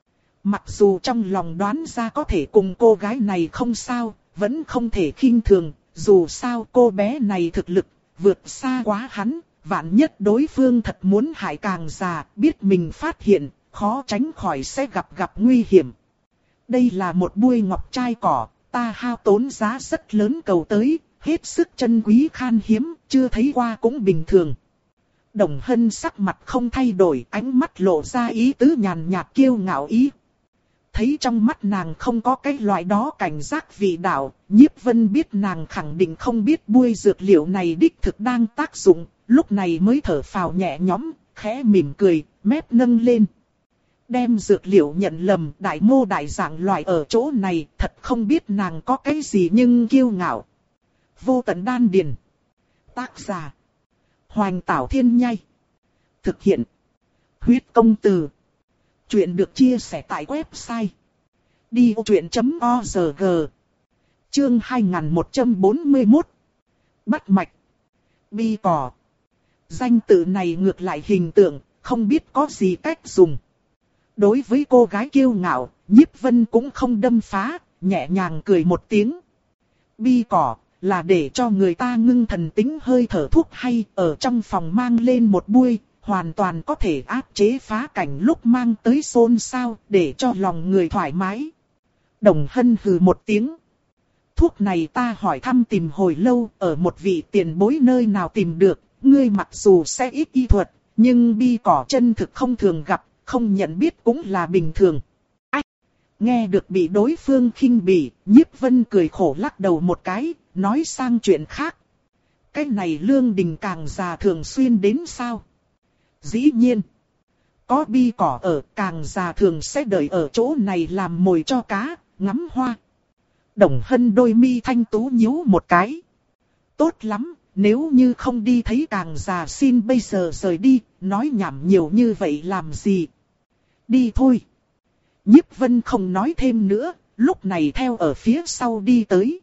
Mặc dù trong lòng đoán ra có thể cùng cô gái này không sao, vẫn không thể khinh thường, dù sao cô bé này thực lực vượt xa quá hắn, vạn nhất đối phương thật muốn hại càng già, biết mình phát hiện, khó tránh khỏi sẽ gặp gặp nguy hiểm. Đây là một bụi ngọc trai cỏ, ta hao tốn giá rất lớn cầu tới, hết sức chân quý khan hiếm, chưa thấy qua cũng bình thường. Đồng Hân sắc mặt không thay đổi, ánh mắt lộ ra ý tứ nhàn nhạt kiêu ngạo ý. Thấy trong mắt nàng không có cái loại đó cảnh giác vị đạo, Nhiếp Vân biết nàng khẳng định không biết bụi dược liệu này đích thực đang tác dụng, lúc này mới thở phào nhẹ nhõm, khẽ mỉm cười, mép nâng lên. Đem dược liệu nhận lầm, đại mô đại dạng loại ở chỗ này, thật không biết nàng có cái gì nhưng kiêu ngạo. Vô tận đan điền. Tác giả: Hoành Tảo Thiên Nhai. Thực hiện: Huyết Công Từ. Chuyện được chia sẻ tại website đi ô truyện chấm org. Chương hai nghìn một trăm bốn mươi mốt. Bắt mạch. Bi cỏ. Danh tự này ngược lại hình tượng, không biết có gì cách dùng. Đối với cô gái kiêu ngạo, Nhiếp Vân cũng không đâm phá, nhẹ nhàng cười một tiếng. Bi cỏ là để cho người ta ngưng thần tính hơi thở thuốc hay, ở trong phòng mang lên một bụi, hoàn toàn có thể áp chế phá cảnh lúc mang tới xôn xao, để cho lòng người thoải mái. Đồng Hân hừ một tiếng. Thuốc này ta hỏi thăm tìm hồi lâu, ở một vị tiền bối nơi nào tìm được, ngươi mặc dù sẽ ít y thuật, nhưng bi cỏ chân thực không thường gặp, không nhận biết cũng là bình thường. Ách! Nghe được bị đối phương khinh bỉ, Nhiếp Vân cười khổ lắc đầu một cái, nói sang chuyện khác. Cái này Lương Đình càng già thường xuyên đến sao? Dĩ nhiên, có bi cỏ ở, càng già thường sẽ đợi ở chỗ này làm mồi cho cá, ngắm hoa. Đồng Hân đôi mi thanh tú nhíu một cái. Tốt lắm, nếu như không đi thấy càng già xin bây giờ rời đi, nói nhảm nhiều như vậy làm gì? Đi thôi. Nhiếp Vân không nói thêm nữa, lúc này theo ở phía sau đi tới.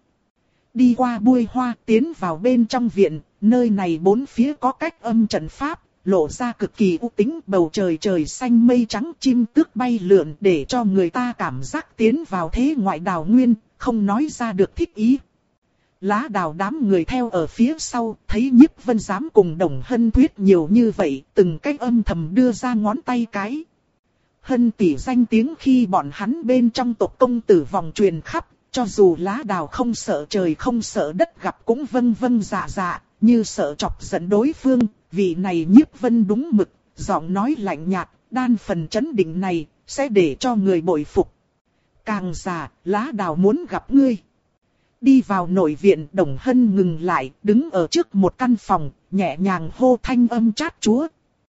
Đi qua bụi hoa tiến vào bên trong viện, nơi này bốn phía có cách âm trận pháp. Lộ ra cực kỳ u tĩnh, bầu trời trời xanh mây trắng, chim tước bay lượn, để cho người ta cảm giác tiến vào thế ngoại đào nguyên, không nói ra được thích ý. Lá đào đám người theo ở phía sau, thấy Nhiếp Vân dám cùng Đồng Hân thuyết nhiều như vậy, từng cách âm thầm đưa ra ngón tay cái. Hân tỷ danh tiếng khi bọn hắn bên trong tộc công tử vòng truyền khắp, Cho dù lá đào không sợ trời không sợ đất gặp cũng vâng vâng dạ dạ, như sợ chọc giận đối phương, vị này Nhiếp Vân đúng mực, giọng nói lạnh nhạt, đan phần chấn định này, sẽ để cho người bội phục. Càng già, lá đào muốn gặp ngươi. Đi vào nội viện, Đồng Hân ngừng lại, đứng ở trước một căn phòng, nhẹ nhàng hô thanh âm chát chúa.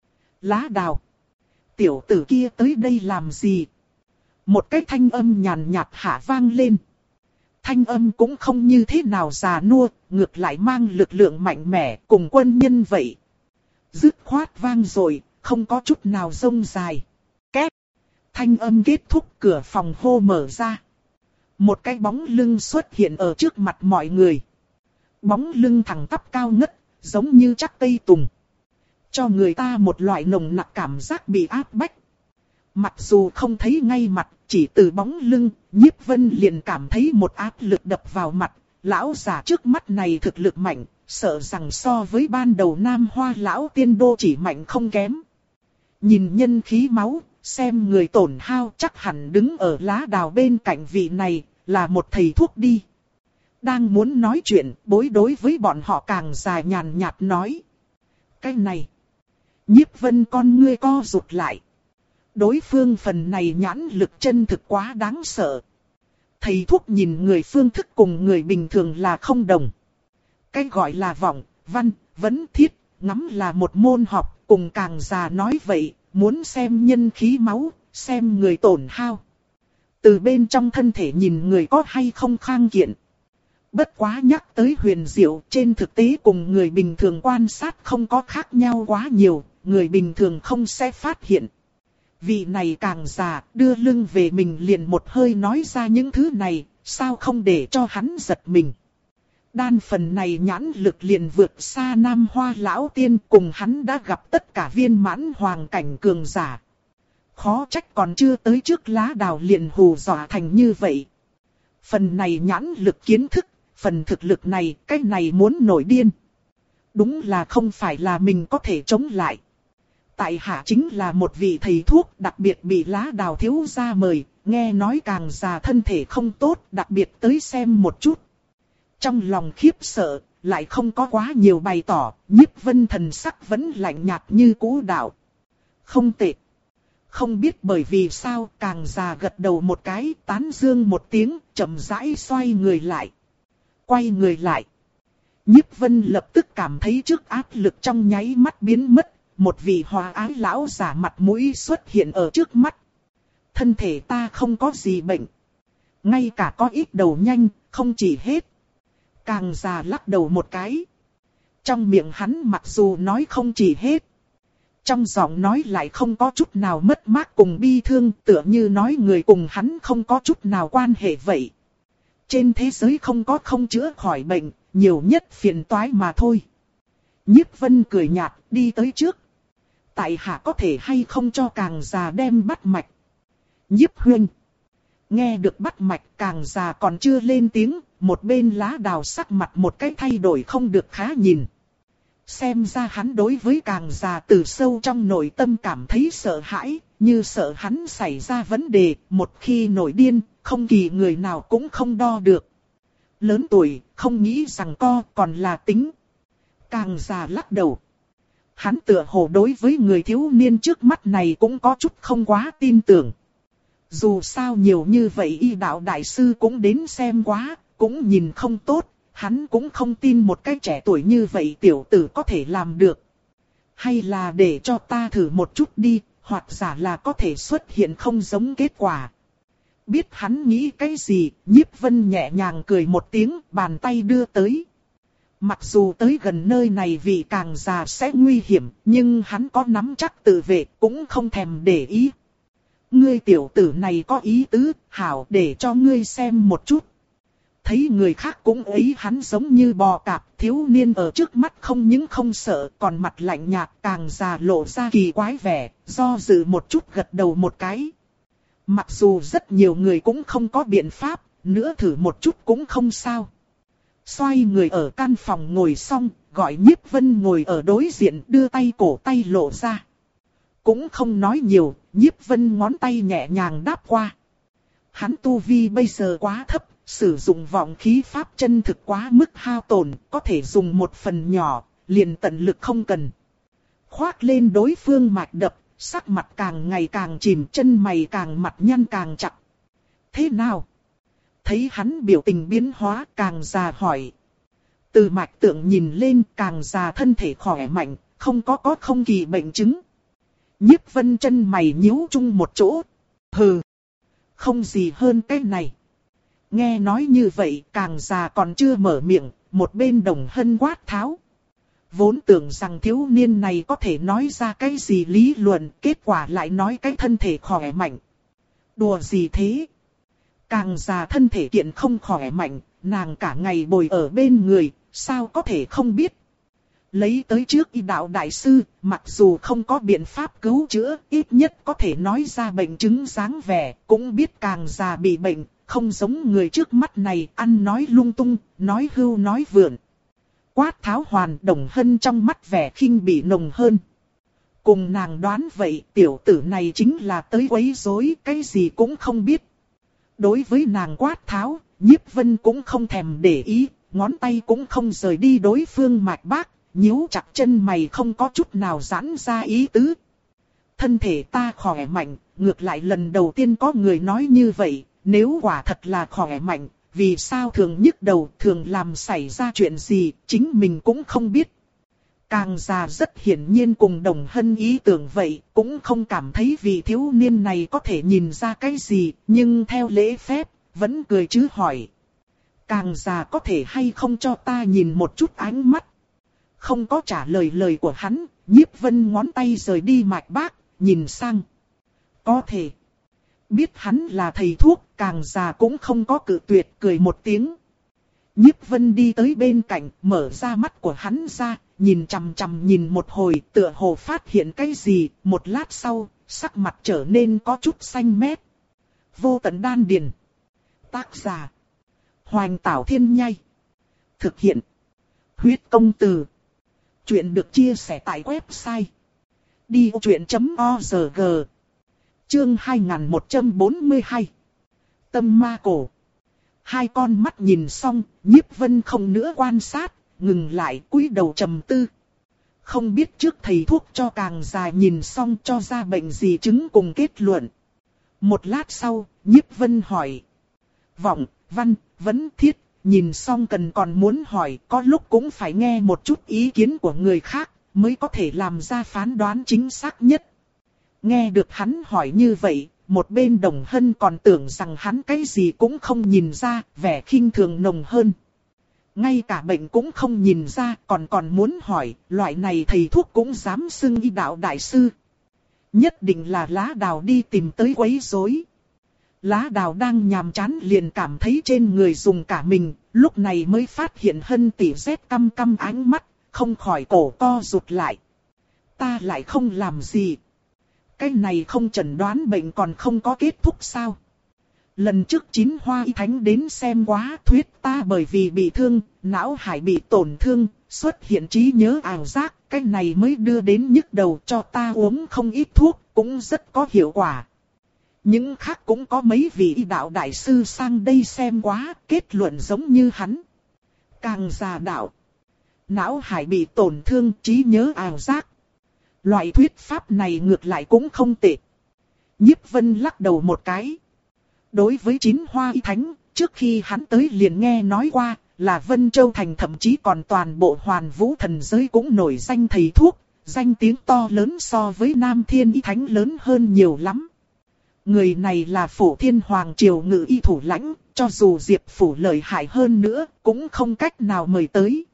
Lá đào, tiểu tử kia tới đây làm gì? Một cái thanh âm nhàn nhạt hạ vang lên. Thanh âm cũng không như thế nào già nua, ngược lại mang lực lượng mạnh mẽ, cùng quân nhân vậy. Dứt khoát vang rồi, không có chút nào rông dài. Két. Thanh âm kết thúc, cửa phòng hô mở ra. Một cái bóng lưng xuất hiện ở trước mặt mọi người. Bóng lưng thẳng tắp cao ngất, giống như chắc cây tùng. Cho người ta một loại nồng nặc cảm giác bị áp bách. Mặc dù không thấy ngay mặt, chỉ từ bóng lưng, Nhiếp Vân liền cảm thấy một áp lực đập vào mặt. Lão già trước mắt này thực lực mạnh, sợ rằng so với ban đầu Nam Hoa lão tiên đô chỉ mạnh không kém. Nhìn nhân khí máu, xem người tổn hao chắc hẳn đứng ở lá đào bên cạnh vị này, là một thầy thuốc đi. Đang muốn nói chuyện, bối đối với bọn họ càng dài nhàn nhạt nói. Cái này, Nhiếp Vân con ngươi co rụt lại. Đối phương phần này nhãn lực chân thực quá đáng sợ. Thầy thuốc nhìn người phương thức cùng người bình thường là không đồng. Cái gọi là vọng, văn, vấn thiết, ngắm là một môn học, cùng càng già nói vậy, muốn xem nhân khí máu, xem người tổn hao. Từ bên trong thân thể nhìn người có hay không khang kiện. Bất quá nhắc tới huyền diệu, trên thực tế cùng người bình thường quan sát không có khác nhau quá nhiều, người bình thường không sẽ phát hiện. Vị này càng già, đưa lưng về mình liền một hơi nói ra những thứ này, sao không để cho hắn giật mình. Đan phần này nhãn lực liền vượt xa Nam Hoa lão tiên, cùng hắn đã gặp tất cả viên mãn hoàng cảnh cường giả. Khó trách còn chưa tới trước lá đào liền hù dọa thành như vậy. Phần này nhãn lực kiến thức, phần thực lực này, cái này muốn nổi điên. Đúng là không phải là mình có thể chống lại. Tại hạ chính là một vị thầy thuốc, đặc biệt bị lá đào thiếu gia mời, nghe nói càng già thân thể không tốt, đặc biệt tới xem một chút. Trong lòng khiếp sợ, lại không có quá nhiều bày tỏ, Nhiếp Vân thần sắc vẫn lạnh nhạt như cũ đạo. Không tệ. Không biết bởi vì sao, càng già gật đầu một cái, tán dương một tiếng, chậm rãi xoay người lại. Quay người lại. Nhiếp Vân lập tức cảm thấy trước áp lực trong nháy mắt biến mất, một vị hòa ái lão giả mặt mũi xuất hiện ở trước mắt. Thân thể ta không có gì bệnh. Ngay cả có ít đầu nhanh, không chỉ hết. Càng già lắc đầu một cái. Trong miệng hắn mặc dù nói không chỉ hết. Trong giọng nói lại không có chút nào mất mát cùng bi thương, tựa như nói người cùng hắn không có chút nào quan hệ vậy. Trên thế giới không có không chữa khỏi bệnh, nhiều nhất phiền toái mà thôi. Nhiếp Vân cười nhạt, đi tới trước. Tại hạ có thể hay không cho càng già đem bắt mạch. Nhiếp huynh. Nghe được bắt mạch, càng già còn chưa lên tiếng, một bên lá đào sắc mặt một cái thay đổi không được khá nhìn. Xem ra hắn đối với càng già từ sâu trong nội tâm cảm thấy sợ hãi, như sợ hắn xảy ra vấn đề, một khi nổi điên, không kỳ người nào cũng không đo được. Lớn tuổi, không nghĩ rằng co còn là tính. Càng già lắc đầu. Hắn tựa hồ đối với người thiếu niên trước mắt này cũng có chút không quá tin tưởng. Dù sao nhiều như vậy y đạo đại sư cũng đến xem quá, cũng nhìn không tốt, hắn cũng không tin một cái trẻ tuổi như vậy tiểu tử có thể làm được. Hay là để cho ta thử một chút đi, hoặc giả là có thể xuất hiện không giống kết quả. Biết hắn nghĩ cái gì, Nhiếp Vân nhẹ nhàng cười một tiếng, bàn tay đưa tới. Mặc dù tới gần nơi này vì càng già sẽ nguy hiểm, nhưng hắn có nắm chắc tự vệ, cũng không thèm để ý. Ngươi tiểu tử này có ý tứ, hảo để cho ngươi xem một chút. Thấy người khác cũng ấy hắn giống như bò cạp, thiếu niên ở trước mắt không những không sợ, còn mặt lạnh nhạt, càng già lộ ra kỳ quái vẻ, do dự một chút gật đầu một cái. Mặc dù rất nhiều người cũng không có biện pháp, nữa thử một chút cũng không sao. Xoay người ở căn phòng ngồi xong, gọi Nhiếp Vân ngồi ở đối diện, đưa tay cổ tay lộ ra. Cũng không nói nhiều, Nhiếp Vân ngón tay nhẹ nhàng đáp qua. Hắn tu vi bây giờ quá thấp, Sử dụng vọng khí pháp chân thực quá mức hao tổn, có thể dùng một phần nhỏ, liền tận lực không cần. Khoác lên đối phương mạch đập, sắc mặt càng ngày càng chìm, chân mày càng mặt nhăn càng chặt. Thế nào? Thấy hắn biểu tình biến hóa, càng già hỏi. Từ mạch tượng nhìn lên, càng già thân thể khỏe mạnh, không có có không kỳ bệnh chứng. Nhiếp Vân chân mày nhíu chung một chỗ. Hừ, không gì hơn cái này. Nghe nói như vậy, càng già còn chưa mở miệng, một bên Đồng Hân quát tháo. Vốn tưởng rằng thiếu niên này có thể nói ra cái gì lý luận, kết quả lại nói cái thân thể khỏe mạnh. Đùa gì thế? Càng già thân thể kiện không khỏe mạnh, nàng cả ngày bồi ở bên người, sao có thể không biết. Lấy tới trước y đạo đại sư, mặc dù không có biện pháp cứu chữa, ít nhất có thể nói ra bệnh chứng dáng vẻ, cũng biết càng già bị bệnh, không giống người trước mắt này ăn nói lung tung, nói hưu nói vượn. Quát tháo hoàn, Đồng Hân trong mắt vẻ khinh bỉ nồng hơn. Cùng nàng đoán vậy, tiểu tử này chính là tới quấy rối, cái gì cũng không biết. Đối với nàng quát tháo, Nhiếp Vân cũng không thèm để ý, ngón tay cũng không rời đi đối phương mạch bác, nhíu chặt chân mày không có chút nào giãn ra ý tứ. Thân thể ta khỏe mạnh, ngược lại lần đầu tiên có người nói như vậy, nếu quả thật là khỏe mạnh, vì sao thường nhức đầu, thường làm xảy ra chuyện gì, chính mình cũng không biết. Càng già rất hiển nhiên cùng Đồng Hân ý tưởng vậy, cũng không cảm thấy vị thiếu niên này có thể nhìn ra cái gì, nhưng theo lễ phép, vẫn cười chứ hỏi. Càng già có thể hay không cho ta nhìn một chút ánh mắt. Không có trả lời lời của hắn, Nhiếp Vân ngón tay rời đi mạch bác, nhìn sang. Có thể. Biết hắn là thầy thuốc, càng già cũng không có cự tuyệt, cười một tiếng. Nhiếp Vân đi tới bên cạnh, mở ra mắt của hắn ra, nhìn chằm chằm nhìn một hồi, tựa hồ phát hiện cái gì, một lát sau, sắc mặt trở nên có chút xanh mét. Vô tận đan điền. Tác giả. Hoành Tảo Thiên Nhai. Thực hiện. Huyết Công Từ. Chuyện được chia sẻ tại website. đi vô chuyện chấm org. Chương hai nghìn một trăm bốn mươi hai. Tâm ma cổ. Hai con mắt nhìn xong, Nhiếp Vân không nữa quan sát, ngừng lại cúi đầu trầm tư. Không biết trước thầy thuốc cho càng dài nhìn xong cho ra bệnh gì chứng cùng kết luận. Một lát sau, Nhiếp Vân hỏi. Vọng, văn, vấn, thiết, nhìn xong cần còn muốn hỏi, có lúc cũng phải nghe một chút ý kiến của người khác, mới có thể làm ra phán đoán chính xác nhất. Nghe được hắn hỏi như vậy, một bên Đồng Hân còn tưởng rằng hắn cái gì cũng không nhìn ra, vẻ khinh thường nồng hơn. Ngay cả bệnh cũng không nhìn ra, còn còn muốn hỏi, loại này thầy thuốc cũng dám xưng y đạo đại sư. Nhất định là Lá Đào đi tìm tới quấy rối. Lá Đào đang nhàm chán liền cảm thấy trên người dùng cả mình, lúc này mới phát hiện Hân tỷ rét căm căm ánh mắt, không khỏi cổ co rụt lại. Ta lại không làm gì. Cái này không chẩn đoán bệnh còn không có kết thúc sao? Lần trước Chín Hoa Y Thánh đến xem quá, thuyết ta bởi vì bị thương, não hải bị tổn thương, xuất hiện trí nhớ ảo giác, cái này mới đưa đến nhức đầu, cho ta uống không ít thuốc, cũng rất có hiệu quả. Những khác cũng có mấy vị y đạo đại sư sang đây xem quá, kết luận giống như hắn. Càng già đạo, não hải bị tổn thương, trí nhớ ảo giác. Loại thuyết pháp này ngược lại cũng không tệ. Nhiếp Vân lắc đầu một cái. Đối với Chín Hoa Y Thánh, trước khi hắn tới liền nghe nói qua, là Vân Châu Thành thậm chí còn toàn bộ Hoàn Vũ thần giới cũng nổi danh thầy thuốc, danh tiếng to lớn so với Nam Thiên Y Thánh lớn hơn nhiều lắm. Người này là Phổ Thiên Hoàng Triều ngự y thủ lãnh, cho dù Diệp Phủ lợi hại hơn nữa, cũng không cách nào mời tới.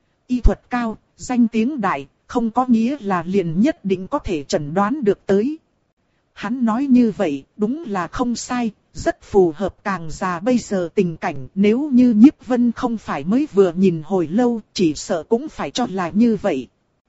Y thuật cao, danh tiếng đại, không có nghĩa là liền nhất định có thể chẩn đoán được tới. Hắn nói như vậy, đúng là không sai, rất phù hợp càng già bây giờ tình cảnh. Nếu như Nhiếp Vân không phải mới vừa nhìn hồi lâu, chỉ sợ cũng phải cho là như vậy.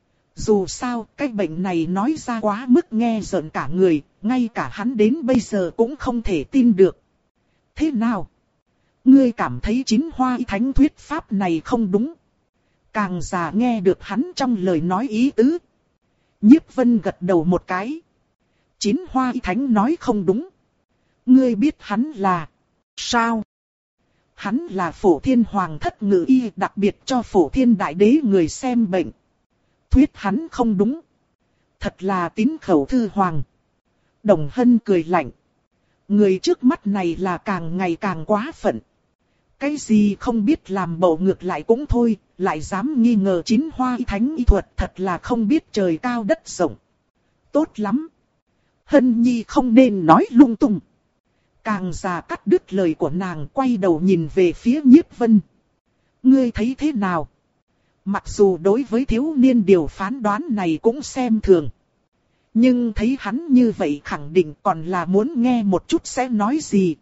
Dù sao, cái bệnh này nói ra quá mức nghe rợn cả người, ngay cả hắn đến bây giờ cũng không thể tin được. Thế nào? Ngươi cảm thấy Chín Hoa Y Thánh thuyết pháp này không đúng? Càng già nghe được hắn trong lời nói ý tứ. Nhiếp Vân gật đầu một cái. Chín Hoa Y Thánh nói không đúng. Ngươi biết hắn là sao? hắn là Phổ Thiên Hoàng thất ngự y, đặc biệt cho Phổ Thiên Đại Đế người xem bệnh. Thuyết hắn không đúng. Thật là tín khẩu thư hoàng. Đồng Hân cười lạnh. Người trước mắt này là càng ngày càng quá phận. Cái gì không biết làm bầu ngược lại cũng thôi, lại dám nghi ngờ chín hoa y thánh y thuật, thật là không biết trời cao đất rộng. Tốt lắm. Hân Nhi không nên nói lung tung. Càng già cắt đứt lời của nàng, quay đầu nhìn về phía Nhiếp Vân. Ngươi thấy thế nào? Mặc dù đối với thiếu niên điều phán đoán này cũng xem thường. Nhưng thấy hắn như vậy khẳng định còn là muốn nghe một chút sẽ nói gì.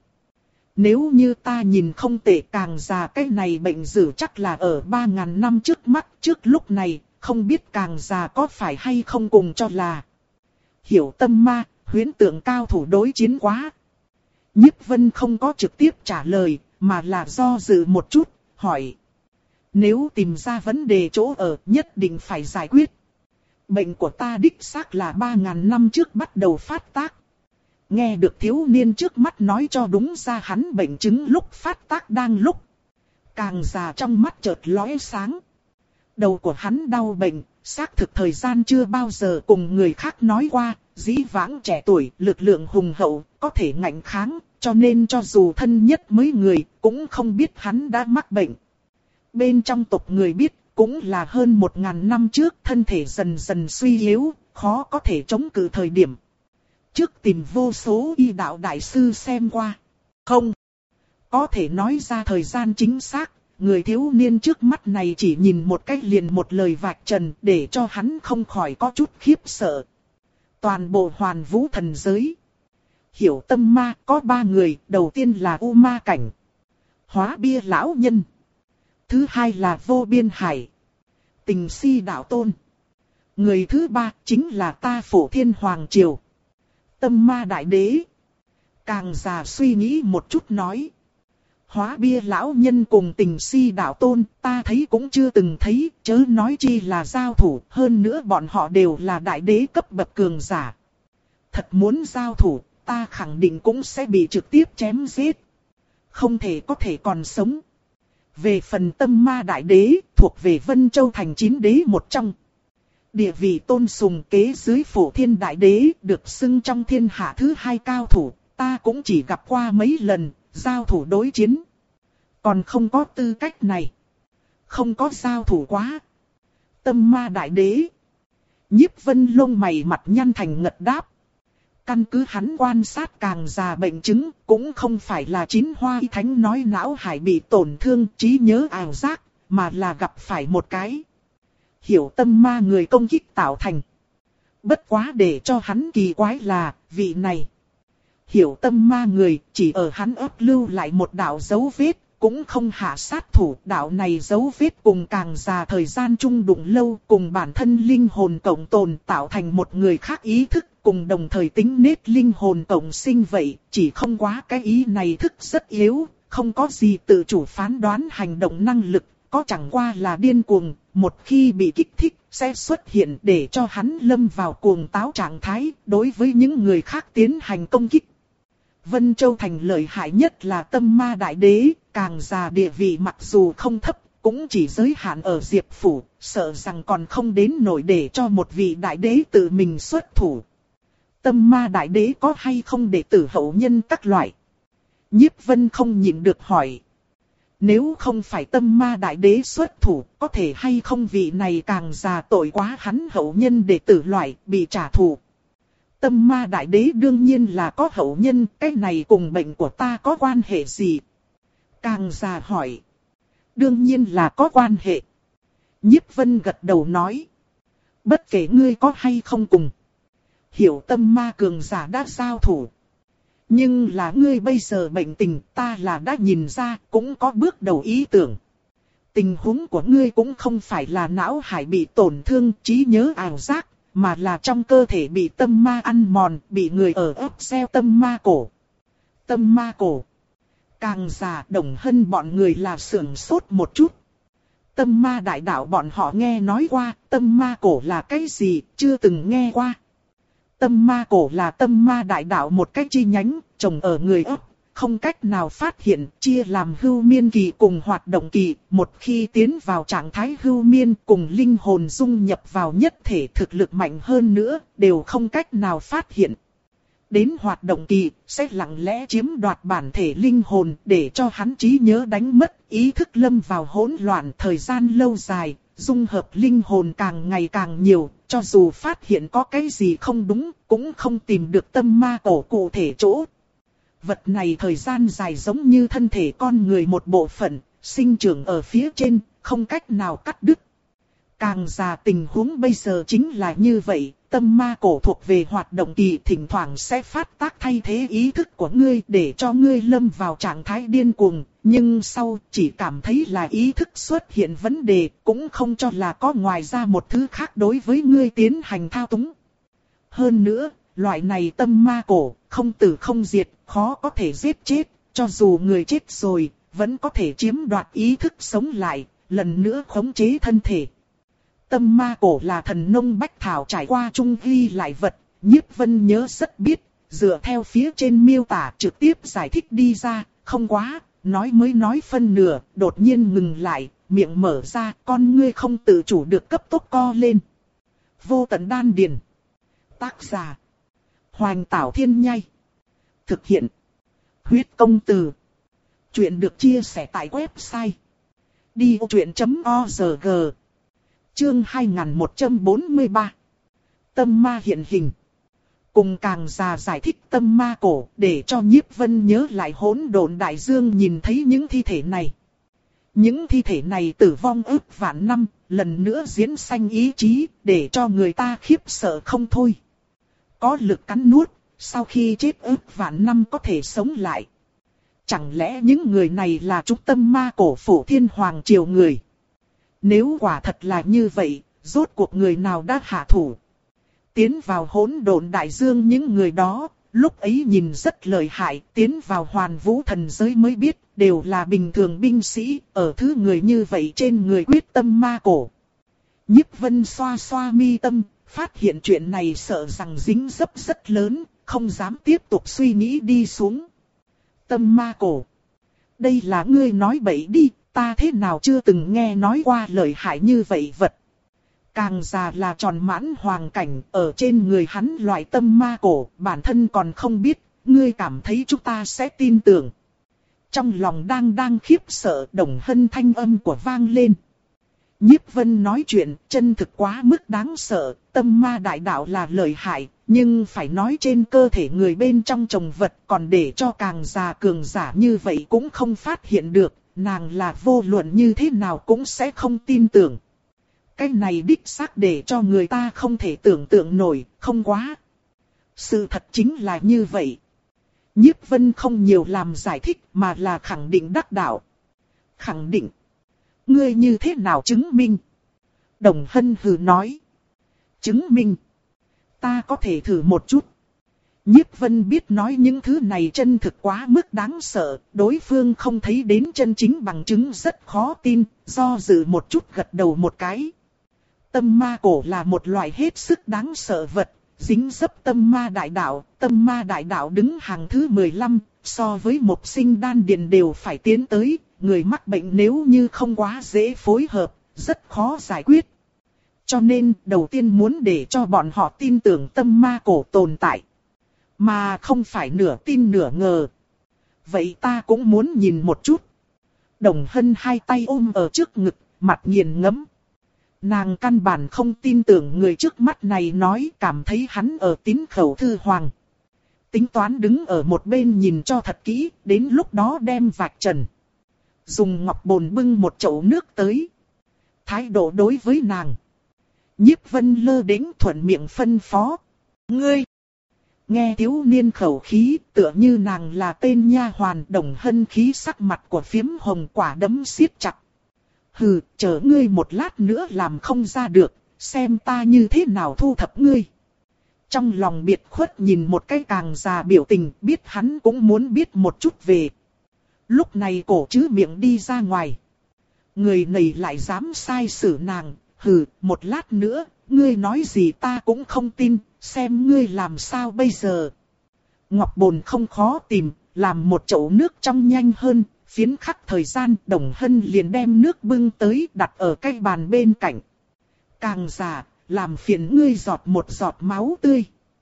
Nếu như ta nhìn không tệ, càng già cái này bệnh dữ chắc là ở ba ngàn năm trước mắt, trước lúc này, không biết càng già có phải hay không cùng cho là. Hiểu Tâm Ma, huyễn tượng cao thủ đối chiến quá. Nhiếp Vân không có trực tiếp trả lời, mà là do dự một chút, hỏi. Nếu tìm ra vấn đề chỗ ở, nhất định phải giải quyết. Bệnh của ta đích xác là ba ngàn năm trước bắt đầu phát tác. Nghe được thiếu niên trước mắt nói cho đúng ra hắn bệnh chứng lúc phát tác đang lúc. Càng già trong mắt chợt lóe sáng. Đầu của hắn đau bệnh, xác thực thời gian chưa bao giờ cùng người khác nói qua, dĩ vãng trẻ tuổi, lực lượng hùng hậu, có thể ngạnh kháng, cho nên cho dù thân nhất mấy người, cũng không biết hắn đã mắc bệnh. Bên trong tộc người biết, cũng là hơn một ngàn năm trước, thân thể dần dần suy yếu, khó có thể chống cự thời điểm. Trước tìm vô số y đạo đại sư xem qua. Không có thể nói ra thời gian chính xác, người thiếu niên trước mắt này chỉ nhìn một cách liền một lời vạch trần, để cho hắn không khỏi có chút khiếp sợ. Toàn bộ Hoàn Vũ thần giới. Hiểu Tâm Ma có ba người, đầu tiên là U Ma Cảnh, Hóa Bia lão nhân. Thứ hai là Vô Biên Hải, Tình Si đạo tôn. Người thứ ba chính là ta Phổ Thiên Hoàng Triều, Tâm Ma Đại Đế. Càng già suy nghĩ một chút nói. Hóa Bia lão nhân cùng Tình Si đạo tôn ta thấy cũng chưa từng thấy, chớ nói chi là giao thủ, hơn nữa bọn họ đều là đại đế cấp bậc cường giả. Thật muốn giao thủ, ta khẳng định cũng sẽ bị trực tiếp chém giết. Không thể có thể còn sống. Về phần Tâm Ma Đại Đế, thuộc về Vân Châu thành chín đế một trong. Địa vị tôn sùng kế dưới Phổ Thiên Đại Đế, được xưng trong thiên hạ thứ hai cao thủ, ta cũng chỉ gặp qua mấy lần, giao thủ đối chiến. Còn không có tư cách này. Không có giao thủ quá. Tâm Ma Đại Đế. Nhiếp Vân lông mày mặt nhăn thành ngật đáp. Căn cứ hắn quan sát càng già bệnh chứng, cũng không phải là chín hoa y thánh nói não hải bị tổn thương, trí nhớ ảo giác, mà là gặp phải một cái Hiểu Tâm Ma người công kích tạo thành. Bất quá để cho hắn kỳ quái là, vị này Hiểu Tâm Ma người chỉ ở hắn ấp lưu lại một đạo dấu vết, cũng không hạ sát thủ. Đạo này dấu vết cùng càng già thời gian chung đụng lâu, cùng bản thân linh hồn cộng tồn tạo thành một người khác ý thức, cùng đồng thời tính nết linh hồn cộng sinh vậy, chỉ không quá cái ý này thức rất yếu, không có gì tự chủ phán đoán hành động năng lực, có chẳng qua là điên cuồng, một khi bị kích thích sẽ xuất hiện để cho hắn lâm vào cuồng táo trạng thái, đối với những người khác tiến hành công kích. Vân Châu thành lợi hại nhất là Tâm Ma Đại Đế, càng già địa vị mặc dù không thấp, cũng chỉ giới hạn ở Diệp Phủ, sợ rằng còn không đến nổi để cho một vị đại đế tự mình xuất thủ. Tâm Ma Đại Đế có hay không đệ tử hậu nhân các loại? Nhiếp Vân không nhịn được hỏi. Nếu không phải Tâm Ma Đại Đế xuất thủ, có thể hay không vị này càng già tội quá hắn hậu nhân đệ tử loại bị trả thù? Tâm Ma Đại Đế đương nhiên là có hậu nhân, cái này cùng bệnh của ta có quan hệ gì? Càng già hỏi. Đương nhiên là có quan hệ. Nhiếp Vân gật đầu nói. Bất kể ngươi có hay không cùng Hiểu Tâm Ma cường giả đã giao thủ. Nhưng là ngươi bây giờ bệnh tình ta là đã nhìn ra, cũng có bước đầu ý tưởng. Tình huống của ngươi cũng không phải là não hải bị tổn thương, trí nhớ ảo giác, mà là trong cơ thể bị tâm ma ăn mòn, bị người ở ấp gieo tâm ma cổ. Tâm ma cổ. Càng già Đồng Hân bọn người là sưởng sốt một chút. Tâm ma đại đạo bọn họ nghe nói qua, tâm ma cổ là cái gì, chưa từng nghe qua. Tâm ma cổ là tâm ma đại đạo một cách chi nhánh, trồng ở người ấp, không cách nào phát hiện, chia làm hưu miên kỳ cùng hoạt động kỳ. Một khi tiến vào trạng thái hưu miên cùng linh hồn dung nhập vào nhất thể thực lực mạnh hơn nữa, đều không cách nào phát hiện. Đến hoạt động kỳ, sẽ lặng lẽ chiếm đoạt bản thể linh hồn để cho hắn trí nhớ đánh mất, ý thức lâm vào hỗn loạn thời gian lâu dài, dung hợp linh hồn càng ngày càng nhiều, cho dù phát hiện có cái gì không đúng, cũng không tìm được tâm ma cổ cụ thể chỗ. Vật này thời gian dài giống như thân thể con người một bộ phận, sinh trưởng ở phía trên, không cách nào cắt đứt. Càng già tình huống bây giờ chính là như vậy, tâm ma cổ thuộc về hoạt động kỳ thỉnh thoảng sẽ phát tác thay thế ý thức của ngươi để cho ngươi lâm vào trạng thái điên cuồng, nhưng sau chỉ cảm thấy là ý thức xuất hiện vấn đề, cũng không cho là có ngoài ra một thứ khác đối với ngươi tiến hành thao túng. Hơn nữa, loại này tâm ma cổ, không tử không diệt, khó có thể giết chết, cho dù người chết rồi, vẫn có thể chiếm đoạt ý thức sống lại, lần nữa khống chế thân thể. Tâm ma cổ là thần nông bách thảo trải qua trung ghi lại vật, Nhiếp Vân nhớ rất biết, dựa theo phía trên miêu tả trực tiếp giải thích đi ra, không quá, nói mới nói phân nửa, đột nhiên ngừng lại, miệng mở ra, con ngươi không tự chủ được cấp tốc co lên. Vô tận đan điền. Tác giả: Hoành Tảo Thiên Nhai. Thực hiện: Huyết Công Từ. Chuyện được chia sẻ tại website đi ô truyện chấm org. Chương hai nghìn một trăm bốn mươi ba. Tâm ma hiện hình. Cùng càng già giải thích tâm ma cổ để cho Nhiếp Vân nhớ lại hỗn độn đại dương nhìn thấy những thi thể này. Những thi thể này tử vong ức vạn năm, lần nữa diễn sanh ý chí để cho người ta khiếp sợ không thôi. Có lực cắn nuốt, sau khi chết ức vạn năm có thể sống lại. Chẳng lẽ những người này là trung tâm ma cổ Phổ Thiên Hoàng Triều người? Nếu quả thật là như vậy, rốt cuộc người nào đã hạ thủ? Tiến vào hỗn độn đại dương những người đó, lúc ấy nhìn rất lợi hại, tiến vào hoàn vũ thần giới mới biết, đều là bình thường binh sĩ, ở thứ người như vậy trên người quyết tâm ma cổ. Nhiếp Vân xoa xoa mi tâm, phát hiện chuyện này sợ rằng dính dấp rất lớn, không dám tiếp tục suy nghĩ đi xuống. Tâm ma cổ. Đây là ngươi nói bậy đi, ta thế nào chưa từng nghe nói qua lợi hại như vậy vật. Càng già là tròn mãn hoàng cảnh, ở trên người hắn loại tâm ma cổ, bản thân còn không biết, ngươi cảm thấy chúng ta sẽ tin tưởng. Trong lòng đang đang khiếp sợ, Đồng Hân thanh âm của vang lên. Nhiếp Vân nói chuyện, chân thực quá mức đáng sợ, tâm ma đại đạo là lợi hại, nhưng phải nói trên cơ thể người bên trong trồng vật, còn để cho càng già cường giả như vậy cũng không phát hiện được, nàng là vô luận như thế nào cũng sẽ không tin tưởng. Cái này đích xác để cho người ta không thể tưởng tượng nổi, không quá. Sự thật chính là như vậy. Nhiếp Vân không nhiều làm giải thích mà là khẳng định đắc đạo. Khẳng định. Ngươi như thế nào chứng minh? Đồng Hân hừ nói. Chứng minh. Ta có thể thử một chút. Nhiếp Vân biết nói những thứ này chân thực quá mức đáng sợ, đối phương không thấy đến chân chính bằng chứng rất khó tin, do dự một chút gật đầu một cái. Tâm ma cổ là một loại hết sức đáng sợ vật, dính dấp tâm ma đại đạo, tâm ma đại đạo đứng hàng thứ mười lăm, so với một sinh đan điền đều phải tiến tới, người mắc bệnh nếu như không quá dễ phối hợp, rất khó giải quyết. Cho nên đầu tiên muốn để cho bọn họ tin tưởng tâm ma cổ tồn tại, mà không phải nửa tin nửa ngờ. Vậy ta cũng muốn nhìn một chút. Đồng Hân hai tay ôm ở trước ngực, mặt nghiền ngẫm. Nàng căn bản không tin tưởng người trước mắt này nói, cảm thấy hắn ở tín khẩu thư hoàng. Tính toán đứng ở một bên nhìn cho thật kỹ, đến lúc đó đem vạch trần. Dùng ngọc bồn bưng một chậu nước tới. Thái độ đối với nàng. Nhiếp Vân lơ đễnh thuận miệng phân phó. Ngươi! Nghe thiếu niên khẩu khí, tựa như nàng là tên nha hoàn. Đồng Hân khí sắc mặt của phiếm hồng, quả đấm siết chặt. Hừ, chờ ngươi một lát nữa làm không ra được, xem ta như thế nào thu thập ngươi. Trong lòng biệt khuất nhìn một cái càng già biểu tình, biết hắn cũng muốn biết một chút về. Lúc này cổ chứ miệng đi ra ngoài. Người này lại dám sai xử nàng, hừ, một lát nữa, ngươi nói gì ta cũng không tin, xem ngươi làm sao bây giờ. Ngọc bồn không khó tìm, làm một chậu nước trong nhanh hơn, phiến khắc thời gian Đồng Hân liền đem nước bưng tới đặt ở cái bàn bên cạnh. Càng già, làm phiền ngươi giọt một giọt máu tươi.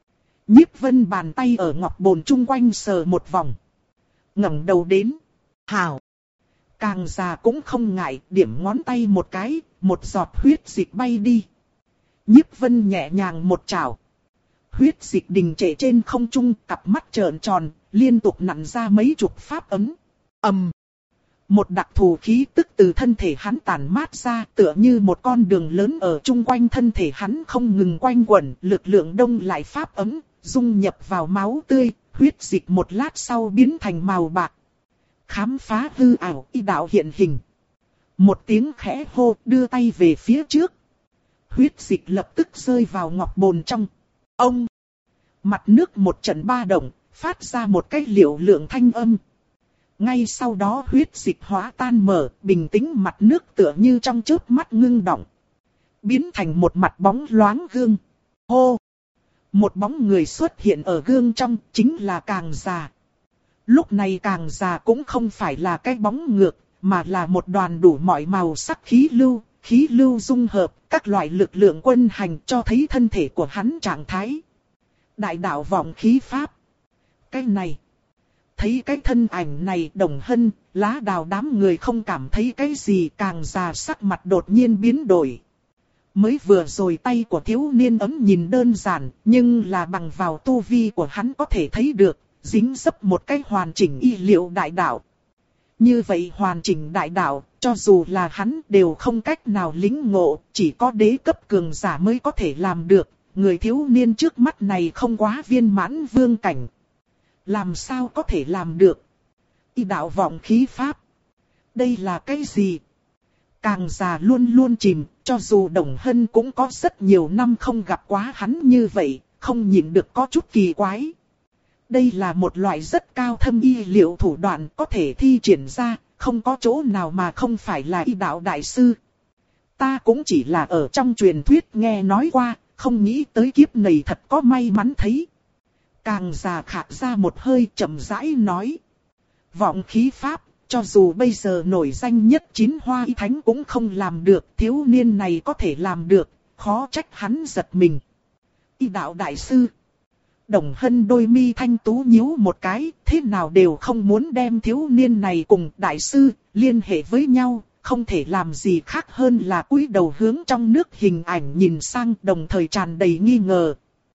Nhiếp Vân bàn tay ở ngọc bồn chung quanh sờ một vòng. Ngẩng đầu đến. Hảo. Càng già cũng không ngại, điểm ngón tay một cái, một giọt huyết dịch bay đi. Nhiếp Vân nhẹ nhàng một chảo. Huyết dịch đình trệ trên không trung, cặp mắt trợn tròn, liên tục nặn ra mấy chục pháp ấm. Ầm. Một đặc thù khí tức từ thân thể hắn tản mát ra, tựa như một con đường lớn ở chung quanh thân thể hắn không ngừng quanh quẩn, lực lượng đông lại pháp ấm, dung nhập vào máu tươi, huyết dịch một lát sau biến thành màu bạc. Khám phá hư ảo, y đạo hiện hình. Một tiếng khẽ hô, đưa tay về phía trước. Huyết dịch lập tức rơi vào ngọc bồn trong. Ông! Mặt nước một trận ba động, phát ra một cái liều lượng thanh âm. Ngay sau đó huyết dịch hóa tan mở, bình tĩnh mặt nước tựa như trong chớp mắt ngưng động. Biến thành một mặt bóng loáng gương. Hô! Một bóng người xuất hiện ở gương trong, chính là Càng già. Lúc này Càng già cũng không phải là cái bóng ngược, mà là một đoàn đủ mọi màu sắc khí lưu, khí lưu dung hợp, các loại lực lượng quân hành cho thấy thân thể của hắn trạng thái. Đại đạo vọng khí pháp. Cái này. Thấy cái thân ảnh này Đồng Hân, Lá Đào đám người không cảm thấy cái gì, Càng già sắc mặt đột nhiên biến đổi. Mới vừa rồi tay của thiếu niên ấm nhìn đơn giản, nhưng là bằng vào tu vi của hắn có thể thấy được, dính dấp một cái hoàn chỉnh y liệu đại đạo. Như vậy hoàn chỉnh đại đạo, cho dù là hắn đều không cách nào lĩnh ngộ, chỉ có đế cấp cường giả mới có thể làm được, người thiếu niên trước mắt này không quá viên mãn vương cảnh. Làm sao có thể làm được? Y đạo vọng khí pháp. Đây là cái gì? Càng già luôn luôn chìm, cho dù Đồng Hân cũng có rất nhiều năm không gặp quá hắn như vậy, không nhìn được có chút kỳ quái. Đây là một loại rất cao thâm y liệu thủ đoạn có thể thi triển ra, không có chỗ nào mà không phải là y đạo đại sư. Ta cũng chỉ là ở trong truyền thuyết nghe nói qua, không nghĩ tới kiếp này thật có may mắn thấy. Càng già khạc ra một hơi chậm rãi nói. Vọng khí pháp, cho dù bây giờ nổi danh nhất chín hoa y thánh cũng không làm được, thiếu niên này có thể làm được, khó trách hắn giật mình. Y đạo đại sư. Đồng Hân đôi mi thanh tú nhíu một cái, thế nào đều không muốn đem thiếu niên này cùng đại sư liên hệ với nhau, không thể làm gì khác hơn là cúi đầu hướng trong nước hình ảnh nhìn sang, đồng thời tràn đầy nghi ngờ.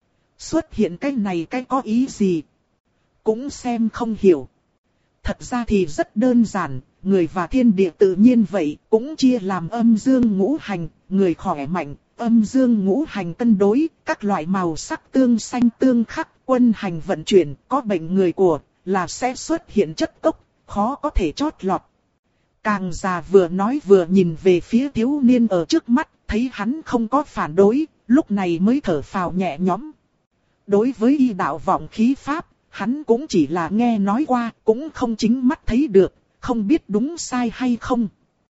Xuất hiện cái này cái có ý gì? Cũng xem không hiểu. Thật ra thì rất đơn giản, người và thiên địa tự nhiên vậy, cũng chia làm âm dương ngũ hành, người khỏe mạnh, âm dương ngũ hành cân đối, các loại màu sắc tương xanh tương khắc, quân hành vận chuyển, có bệnh người của, là sẽ xuất hiện chất cốc, khó có thể chót lọt. Càng già vừa nói vừa nhìn về phía thiếu niên ở trước mắt, thấy hắn không có phản đối, lúc này mới thở phào nhẹ nhõm. Đối với y đạo vọng khí pháp, hắn cũng chỉ là nghe nói qua, cũng không chính mắt thấy được, không biết đúng sai hay không.